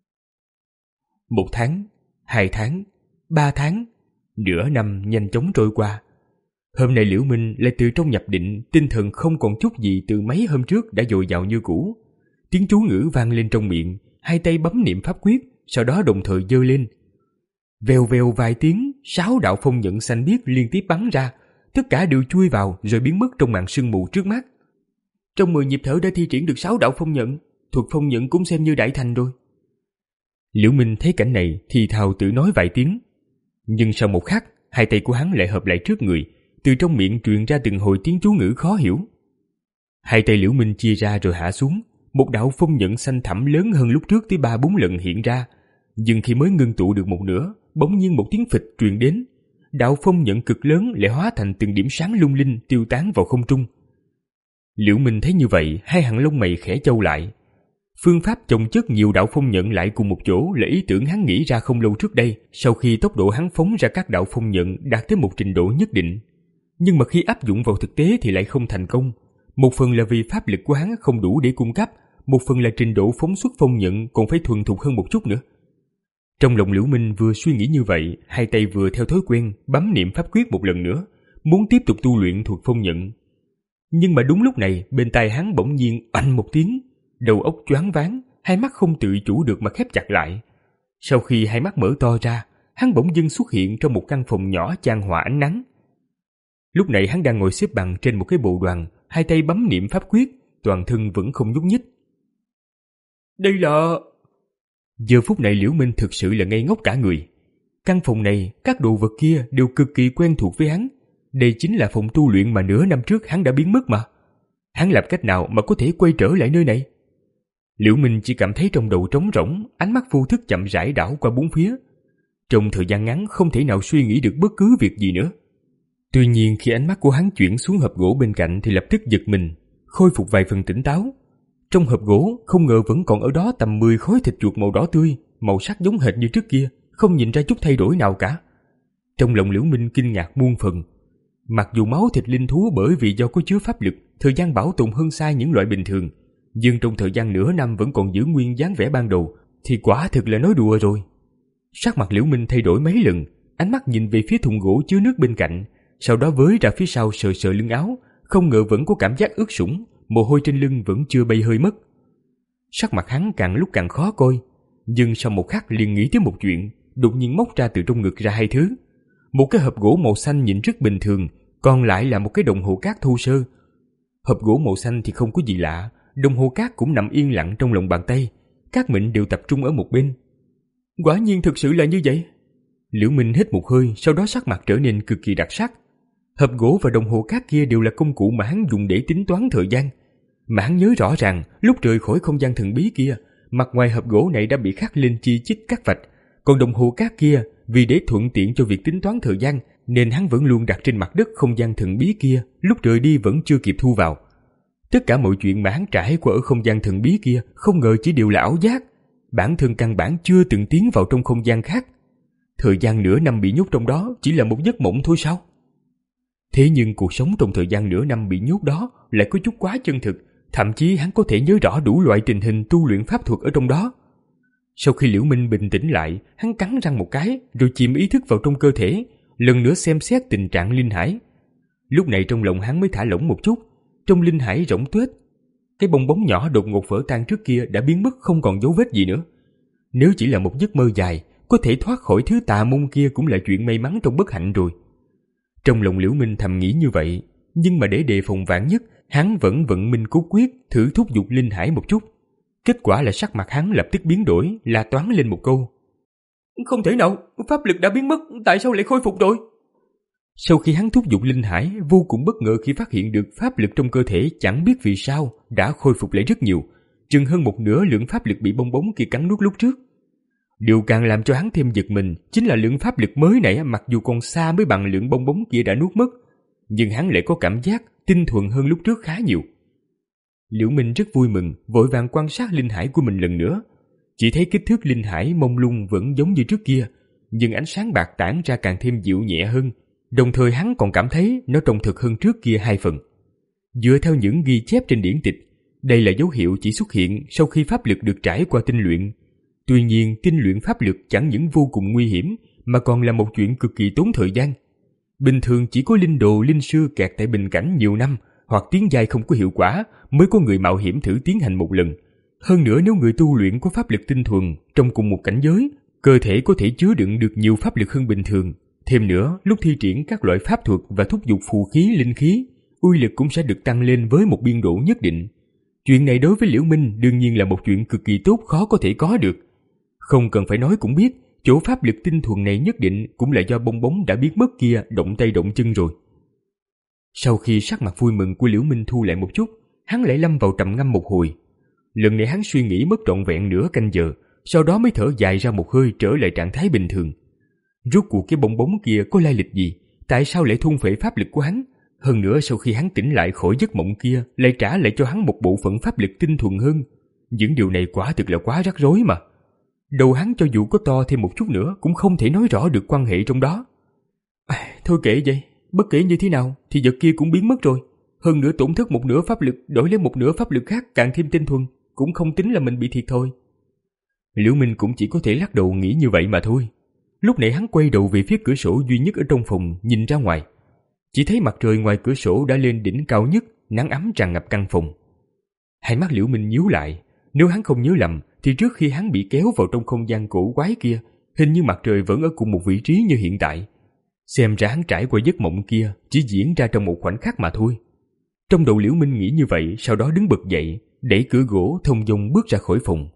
Một tháng, hai tháng, ba tháng, nửa năm nhanh chóng trôi qua. Hôm nay Liễu Minh lại từ trong nhập định, tinh thần không còn chút gì từ mấy hôm trước đã dồi dào như cũ. Tiếng chú ngữ vang lên trong miệng, hai tay bấm niệm pháp quyết, sau đó đồng thời giơ lên. Vèo vèo vài tiếng, sáu đạo phong nhận xanh biếc liên tiếp bắn ra, tất cả đều chui vào rồi biến mất trong màn sương mù trước mắt. Trong mười nhịp thở đã thi triển được sáu đạo phong nhận, thuật phong nhận cũng xem như đại thành rồi. Liễu Minh thấy cảnh này thì thào tự nói vài tiếng, nhưng sau một khắc, hai tay của hắn lại hợp lại trước người, từ trong miệng truyền ra từng hồi tiếng chú ngữ khó hiểu. Hai tay Liễu Minh chia ra rồi hạ xuống, một đạo phong nhận xanh thẳm lớn hơn lúc trước tới ba bốn lần hiện ra, Nhưng khi mới ngưng tụ được một nửa, bỗng nhiên một tiếng phịch truyền đến. Đạo phong nhận cực lớn lại hóa thành từng điểm sáng lung linh tiêu tán vào không trung. Liễu Minh thấy như vậy, hai hàng lông mày khẽ chau lại. Phương pháp chồng chất nhiều đạo phong nhận lại cùng một chỗ là ý tưởng hắn nghĩ ra không lâu trước đây, sau khi tốc độ hắn phóng ra các đạo phong nhận đạt tới một trình độ nhất định. Nhưng mà khi áp dụng vào thực tế thì lại không thành công. Một phần là vì pháp lực của hắn không đủ để cung cấp, một phần là trình độ phóng xuất phong nhận còn phải thuần thục hơn một chút nữa. Trong lòng Liễu Minh vừa suy nghĩ như vậy, hai tay vừa theo thói quen bấm niệm pháp quyết một lần nữa, muốn tiếp tục tu luyện thuộc phong nhận. Nhưng mà đúng lúc này, bên tai hắn bỗng nhiên oanh một tiếng, đầu óc choáng váng, hai mắt không tự chủ được mà khép chặt lại. Sau khi hai mắt mở to ra, hắn bỗng dưng xuất hiện trong một căn phòng nhỏ chan hòa ánh nắng. Lúc này hắn đang ngồi xếp bằng trên một cái bộ đoàn, hai tay bấm niệm pháp quyết, toàn thân vẫn không nhúc nhích. Đây là... Giờ phút này Liễu Minh thực sự là ngây ngốc cả người. Căn phòng này, các đồ vật kia đều cực kỳ quen thuộc với hắn. Đây chính là phòng tu luyện mà nửa năm trước hắn đã biến mất mà. Hắn làm cách nào mà có thể quay trở lại nơi này? Liễu Minh chỉ cảm thấy trong đầu trống rỗng, ánh mắt vô thức chậm rãi đảo qua bốn phía. Trong thời gian ngắn không thể nào suy nghĩ được bất cứ việc gì nữa. Tuy nhiên khi ánh mắt của hắn chuyển xuống hộp gỗ bên cạnh thì lập tức giật mình, khôi phục vài phần tỉnh táo. Trong hộp gỗ không ngờ vẫn còn ở đó tầm mười khối thịt chuột màu đỏ tươi, màu sắc giống hệt như trước kia, không nhìn ra chút thay đổi nào cả. Trong lòng Liễu Minh kinh ngạc muôn phần. Mặc dù máu thịt linh thú bởi vì do có chứa pháp lực, thời gian bảo tồn hơn xa những loại bình thường, nhưng trong thời gian nửa năm vẫn còn giữ nguyên dáng vẻ ban đầu, thì quả thực là nói đùa rồi. Sắc mặt Liễu Minh thay đổi mấy lần, ánh mắt nhìn về phía thùng gỗ chứa nước bên cạnh, sau đó với ra phía sau sờ sờ lưng áo, không ngờ vẫn có cảm giác ướt sũng, mồ hôi trên lưng vẫn chưa bay hơi mất. Sắc mặt hắn càng lúc càng khó coi, nhưng sau một khắc liền nghĩ tới một chuyện, đột nhiên móc ra từ trong ngực ra hai thứ. Một cái hộp gỗ màu xanh nhìn rất bình thường, còn lại là một cái đồng hồ cát thô sơ. Hộp gỗ màu xanh thì không có gì lạ, đồng hồ cát cũng nằm yên lặng trong lòng bàn tay, các mịn đều tập trung ở một bên. Quả nhiên thực sự là như vậy. Liễu Minh hít một hơi, sau đó sắc mặt trở nên cực kỳ đặc sắc. Hộp gỗ và đồng hồ cát kia đều là công cụ mà hắn dùng để tính toán thời gian. Mà hắn nhớ rõ ràng, lúc rời khỏi không gian thần bí kia, mặt ngoài hộp gỗ này đã bị khắc lên chi chít các vạch, còn đồng hồ cát kia vì để thuận tiện cho việc tính toán thời gian nên hắn vẫn luôn đặt trên mặt đất không gian thần bí kia, lúc rời đi vẫn chưa kịp thu vào. Tất cả mọi chuyện mà hắn trải qua ở không gian thần bí kia không ngờ chỉ đều là ảo giác, bản thân căn bản chưa từng tiến vào trong không gian khác. Thời gian nửa năm bị nhốt trong đó chỉ là một giấc mộng thôi sao? Thế nhưng cuộc sống trong thời gian nửa năm bị nhốt đó lại có chút quá chân thực, thậm chí hắn có thể nhớ rõ đủ loại tình hình tu luyện pháp thuật ở trong đó. Sau khi Liễu Minh bình tĩnh lại, hắn cắn răng một cái rồi chìm ý thức vào trong cơ thể, lần nữa xem xét tình trạng linh hải. Lúc này trong lòng hắn mới thả lỏng một chút, trong linh hải rỗng tuếch. Cái bong bóng nhỏ đột ngột vỡ tan trước kia đã biến mất không còn dấu vết gì nữa. Nếu chỉ là một giấc mơ dài, có thể thoát khỏi thứ tà môn kia cũng là chuyện may mắn trong bất hạnh rồi. Trong lòng Liễu Minh thầm nghĩ như vậy, nhưng mà để đề phòng vạn nhất, hắn vẫn vận minh cốt quyết thử thúc giục linh hải một chút. Kết quả là sắc mặt hắn lập tức biến đổi, la toáng lên một câu. Không thể nào, pháp lực đã biến mất, tại sao lại khôi phục rồi? Sau khi hắn thúc giục linh hải, vô cùng bất ngờ khi phát hiện được pháp lực trong cơ thể chẳng biết vì sao đã khôi phục lại rất nhiều, chừng hơn một nửa lượng pháp lực bị bong bóng kia cắn nuốt lúc trước. Điều càng làm cho hắn thêm giật mình chính là lượng pháp lực mới này mặc dù còn xa mới bằng lượng bong bóng kia đã nuốt mất, nhưng hắn lại có cảm giác tinh thuần hơn lúc trước khá nhiều. Liễu Minh rất vui mừng, vội vàng quan sát linh hải của mình lần nữa. Chỉ thấy kích thước linh hải mông lung vẫn giống như trước kia, nhưng ánh sáng bạc tản ra càng thêm dịu nhẹ hơn. Đồng thời hắn còn cảm thấy nó trông thực hơn trước kia hai phần. Dựa theo những ghi chép trên điển tịch, đây là dấu hiệu chỉ xuất hiện sau khi pháp lực được trải qua tinh luyện. Tuy nhiên, tinh luyện pháp lực chẳng những vô cùng nguy hiểm mà còn là một chuyện cực kỳ tốn thời gian. Bình thường chỉ có linh đồ, linh sư kẹt tại bình cảnh nhiều năm hoặc tiến giai không có hiệu quả mới có người mạo hiểm thử tiến hành một lần. Hơn nữa nếu người tu luyện có pháp lực tinh thuần trong cùng một cảnh giới, cơ thể có thể chứa đựng được nhiều pháp lực hơn bình thường. Thêm nữa, lúc thi triển các loại pháp thuật và thúc giục phù khí, linh khí, uy lực cũng sẽ được tăng lên với một biên độ nhất định. Chuyện này đối với Liễu Minh đương nhiên là một chuyện cực kỳ tốt, khó có thể có được. Không cần phải nói cũng biết, chỗ pháp lực tinh thuần này nhất định cũng là do bong bóng đã biến mất kia động tay động chân rồi. Sau khi sắc mặt vui mừng của Liễu Minh thu lại một chút, hắn lại lâm vào trầm ngâm một hồi. Lần này hắn suy nghĩ mất trọn vẹn nửa canh giờ, sau đó mới thở dài ra một hơi trở lại trạng thái bình thường. Rốt cuộc cái bong bóng kia có lai lịch gì? Tại sao lại thôn phệ pháp lực của hắn? Hơn nữa sau khi hắn tỉnh lại khỏi giấc mộng kia lại trả lại cho hắn một bộ phận pháp lực tinh thuần hơn. Những điều này quả thực là quá rắc rối mà. Đầu hắn cho dù có to thêm một chút nữa cũng không thể nói rõ được quan hệ trong đó. À, thôi kệ vậy, bất kể như thế nào thì vật kia cũng biến mất rồi. Hơn nữa tổn thất một nửa pháp lực đổi lấy một nửa pháp lực khác càng thêm tinh thuần, cũng không tính là mình bị thiệt thôi. Liễu Minh cũng chỉ có thể lắc đầu nghĩ như vậy mà thôi. Lúc này hắn quay đầu về phía cửa sổ duy nhất ở trong phòng nhìn ra ngoài. Chỉ thấy mặt trời ngoài cửa sổ đã lên đỉnh cao nhất, nắng ấm tràn ngập căn phòng. Hai mắt Liễu Minh nhíu lại, nếu hắn không nhớ lầm thì trước khi hắn bị kéo vào trong không gian cổ quái kia, hình như mặt trời vẫn ở cùng một vị trí như hiện tại. Xem ra hắn trải qua giấc mộng kia chỉ diễn ra trong một khoảnh khắc mà thôi. Trong đầu Liễu Minh nghĩ như vậy, sau đó đứng bật dậy, đẩy cửa gỗ thông dong bước ra khỏi phòng.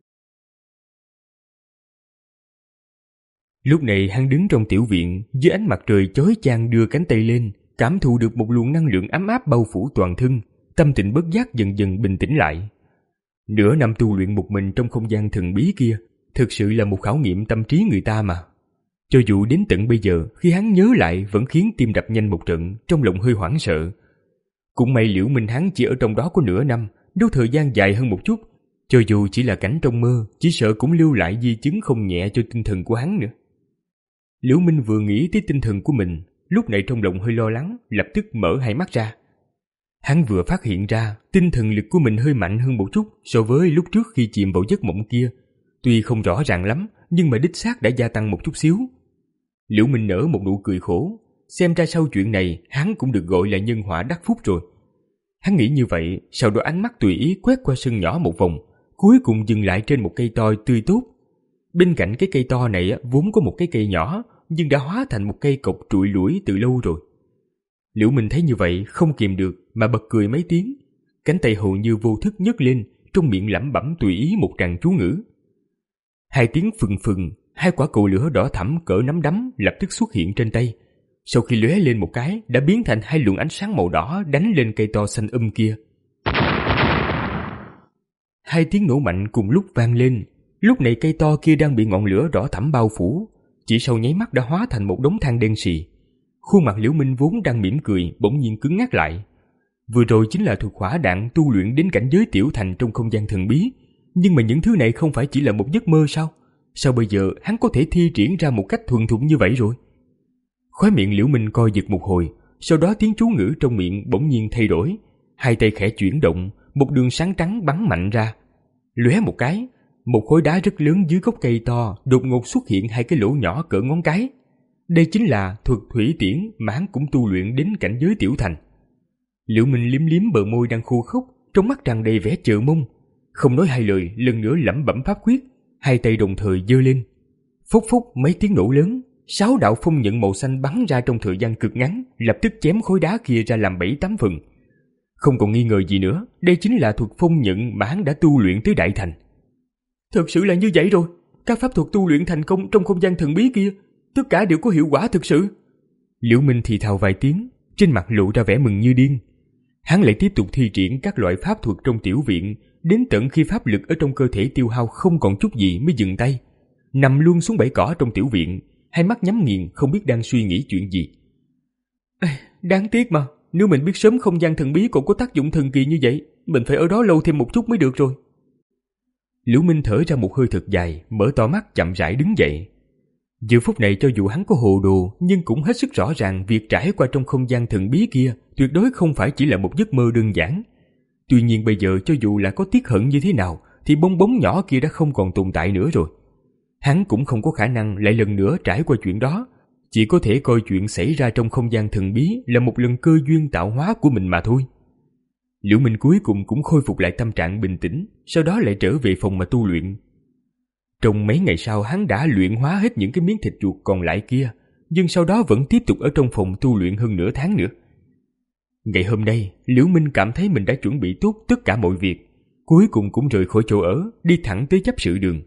Lúc này hắn đứng trong tiểu viện, dưới ánh mặt trời chói chang đưa cánh tay lên, cảm thụ được một luồng năng lượng ấm áp bao phủ toàn thân, tâm tình bất giác dần dần bình tĩnh lại. Nửa năm tu luyện một mình trong không gian thần bí kia, thực sự là một khảo nghiệm tâm trí người ta mà. Cho dù đến tận bây giờ, khi hắn nhớ lại vẫn khiến tim đập nhanh một trận, trong lòng hơi hoảng sợ. Cũng may Liễu Minh hắn chỉ ở trong đó có nửa năm, đâu thời gian dài hơn một chút. Cho dù chỉ là cảnh trong mơ, chỉ sợ cũng lưu lại di chứng không nhẹ cho tinh thần của hắn nữa. Liễu Minh vừa nghĩ tới tinh thần của mình, lúc này trong lòng hơi lo lắng, lập tức mở hai mắt ra. Hắn vừa phát hiện ra tinh thần lực của mình hơi mạnh hơn một chút so với lúc trước khi chìm vào giấc mộng kia. Tuy không rõ ràng lắm, nhưng mà đích xác đã gia tăng một chút xíu. Liễu Minh nở một nụ cười khổ, xem ra sau chuyện này hắn cũng được gọi là nhân họa đắc phúc rồi. Hắn nghĩ như vậy, sau đó ánh mắt tùy ý quét qua sân nhỏ một vòng, cuối cùng dừng lại trên một cây to tươi tốt. Bên cạnh cái cây to này vốn có một cái cây nhỏ, nhưng đã hóa thành một cây cột trụi lủi từ lâu rồi. Liễu Minh thấy như vậy không kìm được mà bật cười mấy tiếng, cánh tay hầu như vô thức nhấc lên, trong miệng lẩm bẩm tùy ý một tràng chú ngữ. Hai tiếng phừng phừng, hai quả cầu lửa đỏ thẫm cỡ nắm đấm lập tức xuất hiện trên tay. Sau khi lóe lên một cái, đã biến thành hai luồng ánh sáng màu đỏ đánh lên cây to xanh um kia. Hai tiếng nổ mạnh cùng lúc vang lên. Lúc này cây to kia đang bị ngọn lửa đỏ thẫm bao phủ, chỉ sau nháy mắt đã hóa thành một đống than đen xì. Khuôn mặt Liễu Minh vốn đang mỉm cười bỗng nhiên cứng ngắc lại. Vừa rồi chính là thuật hỏa đạn tu luyện đến cảnh giới tiểu thành trong không gian thần bí, nhưng mà những thứ này không phải chỉ là một giấc mơ sao? Sao bây giờ hắn có thể thi triển ra một cách thuần thục như vậy rồi? Khóe miệng Liễu Minh co giật một hồi, sau đó tiếng chú ngữ trong miệng bỗng nhiên thay đổi, hai tay khẽ chuyển động, một đường sáng trắng bắn mạnh ra. Lóe một cái, một khối đá rất lớn dưới gốc cây to đột ngột xuất hiện hai cái lỗ nhỏ cỡ ngón cái. Đây chính là thuật thủy tiễn mà hắn cũng tu luyện đến cảnh giới tiểu thành. Liễu Minh liếm liếm bờ môi đang khô khốc, trong mắt tràn đầy vẻ chờ mong, không nói hai lời, lần nữa lẩm bẩm pháp quyết, hai tay đồng thời giơ lên. Phốc phốc mấy tiếng nổ lớn, sáu đạo phong nhận màu xanh bắn ra trong thời gian cực ngắn, lập tức chém khối đá kia ra làm bảy tám phần. Không còn nghi ngờ gì nữa, đây chính là thuật phong nhận mà hắn đã tu luyện tới đại thành. Thực sự là như vậy rồi, các pháp thuật tu luyện thành công trong không gian thần bí kia, tất cả đều có hiệu quả thực sự. Liễu Minh thì thào vài tiếng, trên mặt lộ ra vẻ mừng như điên. Hắn lại tiếp tục thi triển các loại pháp thuật trong tiểu viện, đến tận khi pháp lực ở trong cơ thể tiêu hao không còn chút gì mới dừng tay, nằm luôn xuống bãi cỏ trong tiểu viện, hai mắt nhắm nghiền không biết đang suy nghĩ chuyện gì. À, đáng tiếc mà, nếu mình biết sớm không gian thần bí còn có tác dụng thần kỳ như vậy, mình phải ở đó lâu thêm một chút mới được rồi. Liễu Minh thở ra một hơi thật dài, mở to mắt chậm rãi đứng dậy. Giờ phút này cho dù hắn có hồ đồ, nhưng cũng hết sức rõ ràng việc trải qua trong không gian thần bí kia tuyệt đối không phải chỉ là một giấc mơ đơn giản. Tuy nhiên bây giờ cho dù là có tiếc hận như thế nào, thì bong bóng nhỏ kia đã không còn tồn tại nữa rồi. Hắn cũng không có khả năng lại lần nữa trải qua chuyện đó, chỉ có thể coi chuyện xảy ra trong không gian thần bí là một lần cơ duyên tạo hóa của mình mà thôi. Liễu Minh cuối cùng cũng khôi phục lại tâm trạng bình tĩnh, sau đó lại trở về phòng mà tu luyện. Trong mấy ngày sau hắn đã luyện hóa hết những cái miếng thịt chuột còn lại kia, nhưng sau đó vẫn tiếp tục ở trong phòng tu luyện hơn nửa tháng nữa. Ngày hôm nay, Liễu Minh cảm thấy mình đã chuẩn bị tốt tất cả mọi việc, cuối cùng cũng rời khỏi chỗ ở, đi thẳng tới chấp sự đường.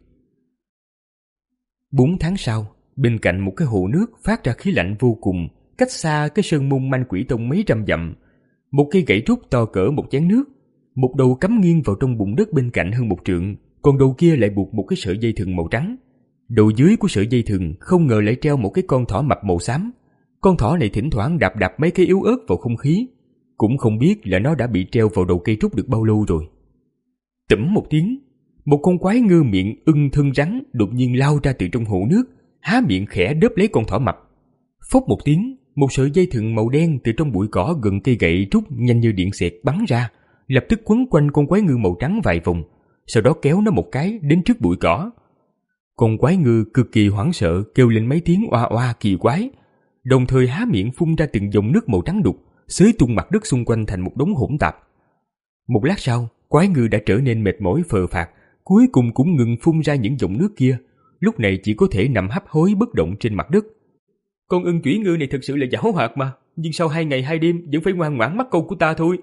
Bốn tháng sau, bên cạnh một cái hồ nước phát ra khí lạnh vô cùng, cách xa cái sơn môn Manh Quỷ Tông mấy trăm dặm, một cây gậy trúc to cỡ một chén nước, một đầu cắm nghiêng vào trong bùn đất bên cạnh hơn một trượng, còn đầu kia lại buộc một cái sợi dây thừng màu trắng. Đầu dưới của sợi dây thừng không ngờ lại treo một cái con thỏ mập màu xám. Con thỏ này thỉnh thoảng đạp đạp mấy cái yếu ớt vào không khí, cũng không biết là nó đã bị treo vào đầu cây trúc được bao lâu rồi. Tẩm một tiếng, một con quái ngư miệng ưng thân rắn đột nhiên lao ra từ trong hồ nước, há miệng khẽ đớp lấy con thỏ mập. Phốc một tiếng, một sợi dây thừng màu đen từ trong bụi cỏ gần cây gậy trúc nhanh như điện xẹt bắn ra, lập tức quấn quanh con quái ngư màu trắng vài vòng, sau đó kéo nó một cái đến trước bụi cỏ. Con quái ngư cực kỳ hoảng sợ kêu lên mấy tiếng oa oa kỳ quái, đồng thời há miệng phun ra từng dòng nước màu trắng đục, xới tung mặt đất xung quanh thành một đống hỗn tạp. Một lát sau, quái ngư đã trở nên mệt mỏi phờ phạc, cuối cùng cũng ngừng phun ra những dòng nước kia, lúc này chỉ có thể nằm hấp hối bất động trên mặt đất. Con ưng chủy ngư này thật sự là giảo hoạt mà, nhưng sau hai ngày hai đêm vẫn phải ngoan ngoãn mắc câu của ta thôi.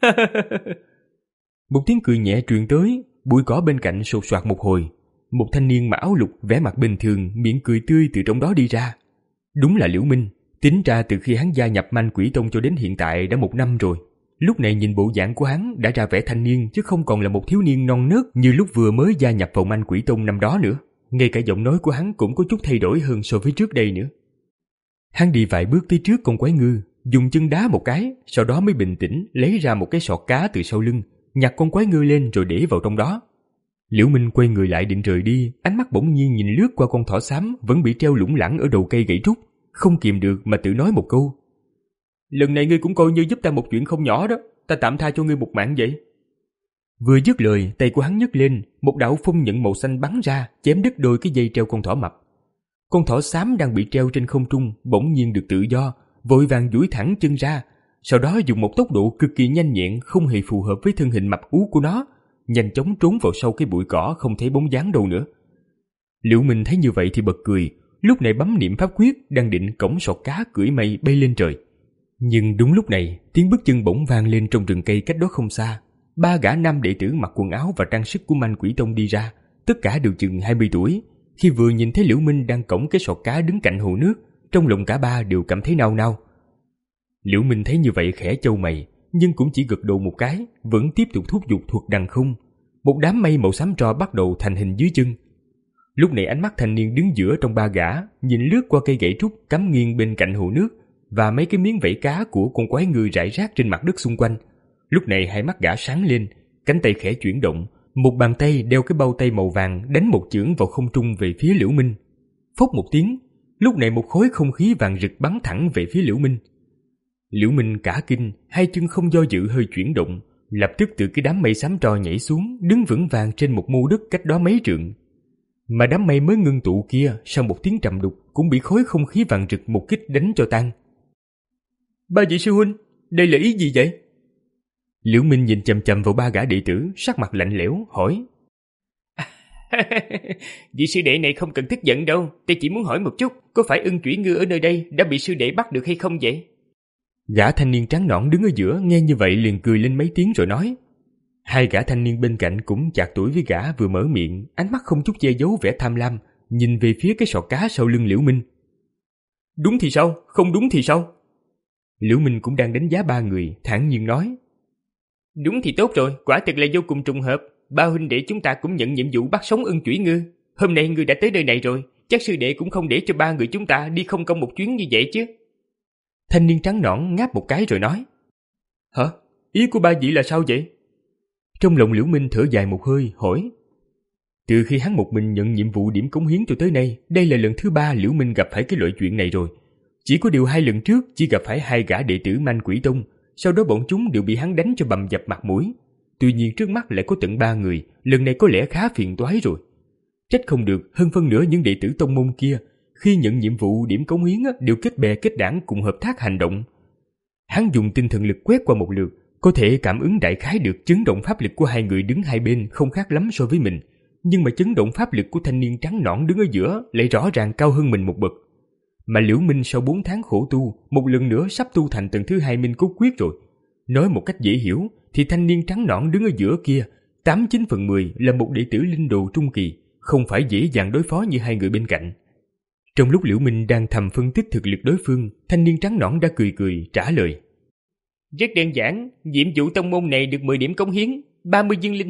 Một tiếng cười nhẹ truyền tới, bụi cỏ bên cạnh sột soạt một hồi. Một thanh niên mặc áo lục vẻ mặt bình thường, miệng cười tươi từ trong đó đi ra. Đúng là Liễu Minh, tính ra từ khi hắn gia nhập Manh Quỷ Tông cho đến hiện tại đã một năm rồi. Lúc này nhìn bộ dạng của hắn đã ra vẻ thanh niên chứ không còn là một thiếu niên non nớt như lúc vừa mới gia nhập vào Manh Quỷ Tông năm đó nữa. Ngay cả giọng nói của hắn cũng có chút thay đổi hơn so với trước đây nữa. Hắn đi vài bước tới trước con quái ngư, dùng chân đá một cái, sau đó mới bình tĩnh lấy ra một cái sọt cá từ sau lưng, nhặt con quái ngư lên rồi để vào trong đó. Liễu Minh quay người lại định rời đi, ánh mắt bỗng nhiên nhìn lướt qua con thỏ xám vẫn bị treo lủng lẳng ở đầu cây gậy trúc, không kìm được mà tự nói một câu: lần này ngươi cũng coi như giúp ta một chuyện không nhỏ đó, ta tạm tha cho ngươi một mạng vậy. Vừa dứt lời, tay của hắn nhấc lên, một đạo phong nhận màu xanh bắn ra, chém đứt đôi cái dây treo con thỏ mập. Con thỏ xám đang bị treo trên không trung bỗng nhiên được tự do, vội vàng duỗi thẳng chân ra, sau đó dùng một tốc độ cực kỳ nhanh nhẹn không hề phù hợp với thân hình mập ú của nó, nhanh chóng trốn vào sau cái bụi cỏ không thấy bóng dáng đâu nữa. Liễu Minh thấy như vậy thì bật cười, lúc này bấm niệm pháp quyết đang định cõng sọt cá cưỡi mây bay lên trời. Nhưng đúng lúc này, tiếng bước chân bỗng vang lên trong rừng cây cách đó không xa. Ba gã nam đệ tử mặc quần áo và trang sức của Manh Quỷ Tông đi ra, tất cả đều chừng hai mươi tuổi. Khi vừa nhìn thấy Liễu Minh đang cõng cái sọt cá đứng cạnh hồ nước, trong lòng cả ba đều cảm thấy nao nao. Liễu Minh thấy như vậy khẽ chau mày, nhưng cũng chỉ gật đầu một cái, vẫn tiếp tục thúc giục thuật đằng không. Một đám mây màu xám tro bắt đầu thành hình dưới chân. Lúc này ánh mắt thanh niên đứng giữa trong ba gã nhìn lướt qua cây gậy trúc cắm nghiêng bên cạnh hồ nước và mấy cái miếng vảy cá của con quái ngư rải rác trên mặt đất xung quanh. Lúc này hai mắt gã sáng lên, cánh tay khẽ chuyển động, một bàn tay đeo cái bao tay màu vàng đánh một chưởng vào không trung về phía Liễu Minh. Phốc một tiếng, lúc này một khối không khí vàng rực bắn thẳng về phía Liễu Minh. Liễu Minh cả kinh, hai chân không do dự hơi chuyển động, lập tức từ cái đám mây xám tro nhảy xuống, đứng vững vàng trên một mô đất cách đó mấy trượng. Mà đám mây mới ngưng tụ kia sau một tiếng trầm đục cũng bị khối không khí vàng rực một kích đánh cho tan. Ba vị sư huynh, đây là ý gì vậy? Liễu Minh nhìn chằm chằm vào ba gã đệ tử, sắc mặt lạnh lẽo hỏi. Vị sư đệ này không cần tức giận đâu, ta chỉ muốn hỏi một chút, có phải ưng chủy ngư ở nơi đây đã bị sư đệ bắt được hay không vậy? Gã thanh niên trắng nõn đứng ở giữa nghe như vậy liền cười lên mấy tiếng rồi nói. Hai gã thanh niên bên cạnh cũng chạc tuổi với gã vừa mở miệng, ánh mắt không chút che giấu vẻ tham lam, nhìn về phía cái sọt cá sau lưng Liễu Minh. Đúng thì sao, không đúng thì sao? Liễu Minh cũng đang đánh giá ba người, thản nhiên nói. Đúng thì tốt rồi, quả thực là vô cùng trùng hợp. Ba huynh đệ chúng ta cũng nhận nhiệm vụ bắt sống ưng chủy ngư. Hôm nay ngươi đã tới nơi này rồi, chắc sư đệ cũng không để cho ba người chúng ta đi không công một chuyến như vậy chứ. Thanh niên trắng nõn ngáp một cái rồi nói. Hả? Ý của ba vị là sao vậy? Trong lòng Liễu Minh thở dài một hơi, hỏi. Từ khi hắn một mình nhận nhiệm vụ điểm cống hiến cho tới nay, đây là lần thứ ba Liễu Minh gặp phải cái loại chuyện này rồi. Chỉ có điều hai lần trước chỉ gặp phải hai gã đệ tử Manh Quỷ Tông, sau đó bọn chúng đều bị hắn đánh cho bầm dập mặt mũi. Tuy nhiên trước mắt lại có tận ba người, lần này có lẽ khá phiền toái rồi. Trách không được, hơn phân nửa những đệ tử tông môn kia khi nhận nhiệm vụ điểm cống hiến đều kết bè kết đảng cùng hợp tác hành động. Hắn dùng tinh thần lực quét qua một lượt, có thể cảm ứng đại khái được chấn động pháp lực của hai người đứng hai bên không khác lắm so với mình, nhưng mà chấn động pháp lực của thanh niên trắng nõn đứng ở giữa lại rõ ràng cao hơn mình một bậc. Mà Liễu Minh sau bốn tháng khổ tu, một lần nữa sắp tu thành tầng thứ hai Minh Cốt Quyết rồi. Nói một cách dễ hiểu thì thanh niên trắng nõn đứng ở giữa kia, tám chín phần mười là một đệ tử linh đồ trung kỳ, không phải dễ dàng đối phó như hai người bên cạnh. Trong lúc Liễu Minh đang thầm phân tích thực lực đối phương, thanh niên trắng nõn đã cười cười trả lời. Rất đơn giản, nhiệm vụ tông môn này được mười điểm cống hiến, ba mươi viên linh thạch,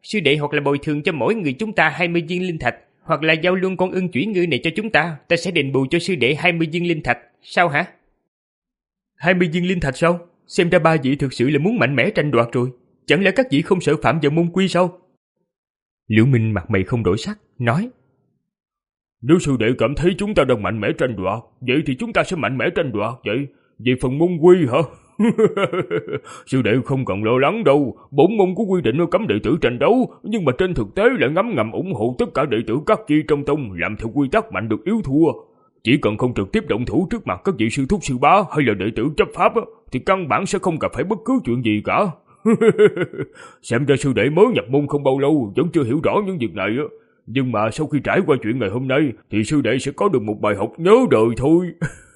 Sư đệ hoặc là bồi thường cho mỗi người chúng ta hai mươi viên linh thạch, hoặc là giao luôn con ưng chủy ngư này cho chúng ta, ta sẽ đền bù cho sư đệ hai mươi viên linh thạch. Sao hả? hai mươi viên linh thạch sao? Xem ra ba vị thực sự là muốn mạnh mẽ tranh đoạt rồi. Chẳng lẽ các vị không sợ phạm vào môn quy sao? Liễu Minh mặt mày không đổi sắc, nói: Nếu sư đệ cảm thấy chúng ta đang mạnh mẽ tranh đoạt, vậy thì chúng ta sẽ mạnh mẽ tranh đoạt vậy. Về phần môn quy hả? Sư đệ không cần lo lắng đâu. Bổn môn có quy định cấm đệ tử tranh đấu, nhưng mà trên thực tế lại ngấm ngầm ủng hộ tất cả đệ tử các chi trong tông làm theo quy tắc mạnh được yếu thua. Chỉ cần không trực tiếp động thủ trước mặt các vị sư thúc sư bá hay là đệ tử chấp pháp thì căn bản sẽ không gặp phải bất cứ chuyện gì cả. Xem ra sư đệ mới nhập môn không bao lâu vẫn chưa hiểu rõ những việc này, nhưng mà sau khi trải qua chuyện ngày hôm nay thì sư đệ sẽ có được một bài học nhớ đời thôi.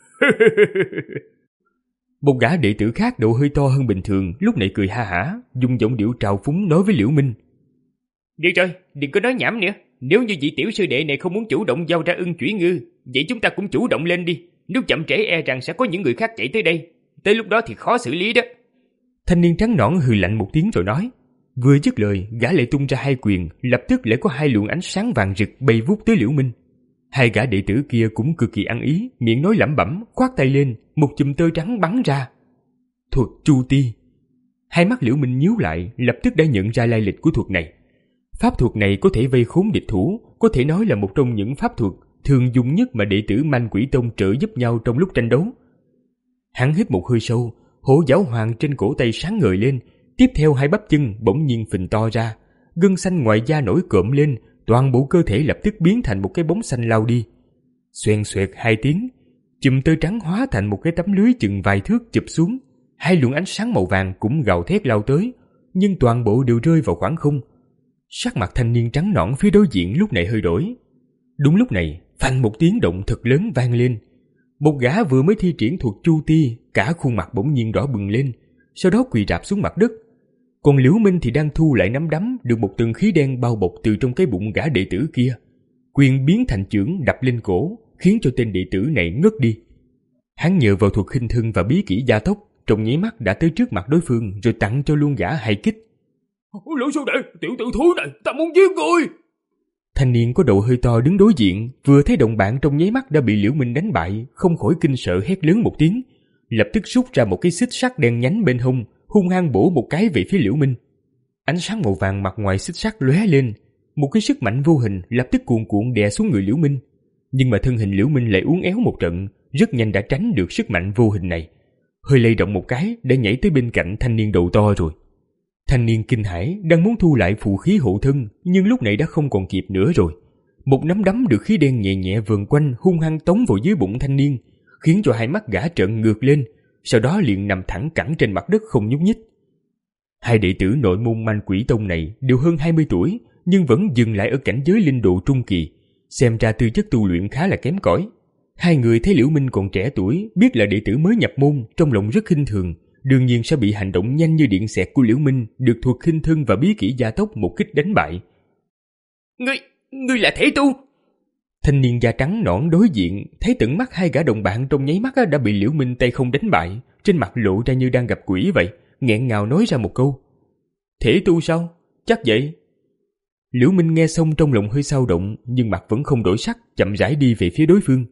Một gã đệ tử khác độ hơi to hơn bình thường lúc này cười ha hả, dùng giọng điệu trào phúng nói với Liễu Minh: Được rồi, đừng có nói nhảm nữa. Nếu như vị tiểu sư đệ này không muốn chủ động giao ra ưng chủy ngư, vậy chúng ta cũng chủ động lên đi. Nếu chậm trễ e rằng sẽ có những người khác chạy tới đây, tới lúc đó thì khó xử lý đó. Thanh niên trắng nõn hừ lạnh một tiếng rồi nói. Vừa dứt lời, gã lại tung ra hai quyền, lập tức lại có hai luồng ánh sáng vàng rực bay vút tới Liễu Minh. Hai gã đệ tử kia cũng cực kỳ ăn ý, miệng nói lẩm bẩm, khoát tay lên, một chùm tơ trắng bắn ra. Thuật Chu Ti. Hai mắt Liễu Minh nhíu lại, lập tức đã nhận ra lai lịch của thuật này. Pháp thuật này có thể vây khốn địch thủ, có thể nói là một trong những pháp thuật thường dùng nhất mà đệ tử Manh Quỷ Tông trợ giúp nhau trong lúc tranh đấu. Hắn hít một hơi sâu, hổ giáo hoàng trên cổ tay sáng ngời lên, tiếp theo hai bắp chân bỗng nhiên phình to ra, gân xanh ngoài da nổi cộm lên, toàn bộ cơ thể lập tức biến thành một cái bóng xanh lao đi. Xoèn xoẹt hai tiếng, chùm tơ trắng hóa thành một cái tấm lưới chừng vài thước chụp xuống, hai luồng ánh sáng màu vàng cũng gào thét lao tới, nhưng toàn bộ đều rơi vào khoảng không. Sắc mặt thanh niên trắng nõn phía đối diện lúc này hơi đổi. Đúng lúc này, phanh một tiếng động thật lớn vang lên. Một gã vừa mới thi triển thuật Chu Ti, cả khuôn mặt bỗng nhiên đỏ bừng lên, sau đó quỳ rạp xuống mặt đất. Còn Liễu Minh thì đang thu lại nắm đấm được một tầng khí đen bao bọc từ trong cái bụng gã đệ tử kia. Quyền biến thành chưởng đập lên cổ, khiến cho tên đệ tử này ngất đi. Hắn nhờ vào thuật khinh thân và bí kỹ gia tốc, trong nháy mắt đã tới trước mặt đối phương rồi tặng cho luôn gã hai kích. Lỗ sư đệ, tiểu tử thúi này, ta muốn giết ngươi! Thanh niên có đầu hơi to đứng đối diện, vừa thấy đồng bạn trong nháy mắt đã bị Liễu Minh đánh bại, không khỏi kinh sợ hét lớn một tiếng, lập tức rút ra một cái xích sắt đen nhánh bên hông, hung hăng bổ một cái về phía Liễu Minh. Ánh sáng màu vàng mặt ngoài xích sắt lóe lên, một cái sức mạnh vô hình lập tức cuồn cuộn đè xuống người Liễu Minh. Nhưng mà thân hình Liễu Minh lại uốn éo một trận, rất nhanh đã tránh được sức mạnh vô hình này, hơi lay động một cái để nhảy tới bên cạnh thanh niên đầu to rồi. Thanh niên kinh hãi đang muốn thu lại phù khí hộ thân, nhưng lúc này đã không còn kịp nữa rồi. Một nắm đấm được khí đen nhẹ nhẹ vờn quanh hung hăng tống vào dưới bụng thanh niên, khiến cho hai mắt gã trợn ngược lên, sau đó liền nằm thẳng cẳng trên mặt đất không nhúc nhích. Hai đệ tử nội môn Manh Quỷ Tông này đều hơn hai mươi tuổi, nhưng vẫn dừng lại ở cảnh giới linh độ trung kỳ, xem ra tư chất tu luyện khá là kém cỏi. Hai người thấy Liễu Minh còn trẻ tuổi, biết là đệ tử mới nhập môn, trong lòng rất khinh thường, đương nhiên sẽ bị hành động nhanh như điện xẹt của Liễu Minh được thuật khinh thân và bí kỹ gia tốc một kích đánh bại. Ngươi, ngươi là thể tu? Thanh niên da trắng nõn đối diện thấy tận mắt hai gã đồng bạn trong nháy mắt đã bị Liễu Minh tay không đánh bại, trên mặt lộ ra như đang gặp quỷ vậy, nghẹn ngào nói ra một câu: Thể tu sao? Chắc vậy. Liễu Minh nghe xong trong lòng hơi xao động, nhưng mặt vẫn không đổi sắc, chậm rãi đi về phía đối phương.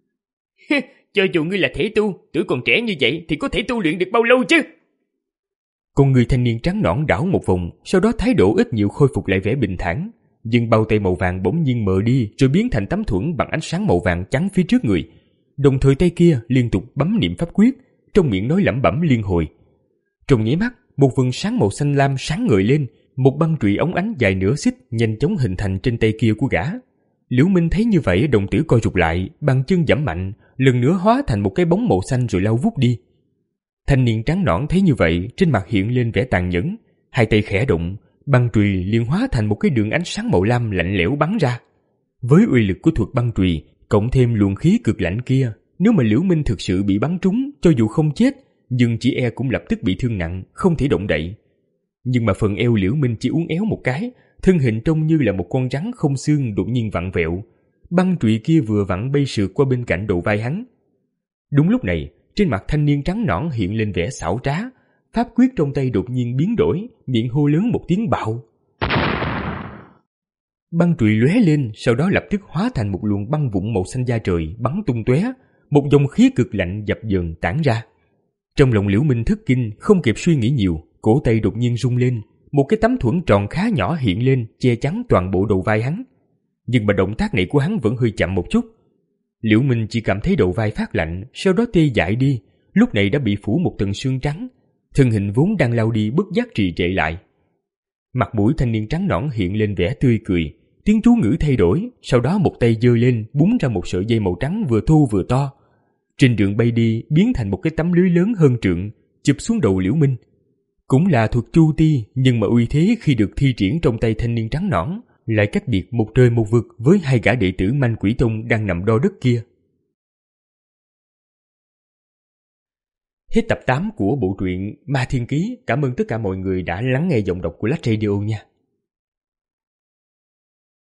Cho dù ngươi là thể tu, tuổi còn trẻ như vậy thì có thể tu luyện được bao lâu chứ? Con người thanh niên trắng nõn đảo một vòng, sau đó thái độ ít nhiều khôi phục lại vẻ bình thản, nhưng bao tay màu vàng bỗng nhiên mờ đi rồi biến thành tấm thuẫn bằng ánh sáng màu vàng chắn phía trước người. Đồng thời tay kia liên tục bấm niệm pháp quyết, trong miệng nói lẩm bẩm liên hồi. Trong nháy mắt, một vầng sáng màu xanh lam sáng ngời lên, một băng chùy óng ánh dài nửa xích nhanh chóng hình thành trên tay kia của gã. Liễu Minh thấy như vậy, đồng tử co rụt lại, bằng chân giẫm mạnh, lần nữa hóa thành một cái bóng màu xanh rồi lao vút đi. Thanh niên trắng nõn thấy như vậy, trên mặt hiện lên vẻ tàn nhẫn, hai tay khẽ động, băng chùy liền hóa thành một cái đường ánh sáng màu lam lạnh lẽo bắn ra. Với uy lực của thuật băng chùy, cộng thêm luồng khí cực lạnh kia, nếu mà Liễu Minh thực sự bị bắn trúng, cho dù không chết, nhưng chỉ e cũng lập tức bị thương nặng, không thể động đậy. Nhưng mà phần eo Liễu Minh chỉ uốn éo một cái, thân hình trông như là một con rắn không xương đột nhiên vặn vẹo, băng chùy kia vừa vặn bay sượt qua bên cạnh đầu vai hắn. Đúng lúc này, trên mặt thanh niên trắng nõn hiện lên vẻ xảo trá, pháp quyết trong tay đột nhiên biến đổi, miệng hô lớn một tiếng bạo. Băng trụy lóe lên, sau đó lập tức hóa thành một luồng băng vụn màu xanh da trời bắn tung tóe, một dòng khí cực lạnh dập dờn tản ra. Trong lòng Liễu Minh thất kinh, không kịp suy nghĩ nhiều, cổ tay đột nhiên rung lên, một cái tấm thuẫn tròn khá nhỏ hiện lên che chắn toàn bộ đầu vai hắn. Nhưng mà động tác này của hắn vẫn hơi chậm một chút. Liễu Minh chỉ cảm thấy đầu vai phát lạnh, sau đó tê dại đi, lúc này đã bị phủ một tầng sương trắng, thân hình vốn đang lao đi bất giác trì trệ lại. Mặt mũi thanh niên trắng nõn hiện lên vẻ tươi cười, tiếng chú ngữ thay đổi, sau đó một tay giơ lên búng ra một sợi dây màu trắng vừa thô vừa to. Trên đường bay đi biến thành một cái tấm lưới lớn hơn trượng, chụp xuống đầu Liễu Minh. Cũng là thuật chu ti, nhưng mà uy thế khi được thi triển trong tay thanh niên trắng nõn lại cách biệt một trời một vực với hai gã đệ tử Manh Quỷ Tông đang nằm đo đất kia. Hết tập tám của bộ truyện Ma Thiên Ký. Cảm ơn tất cả mọi người đã lắng nghe giọng đọc của Lách Radio nha.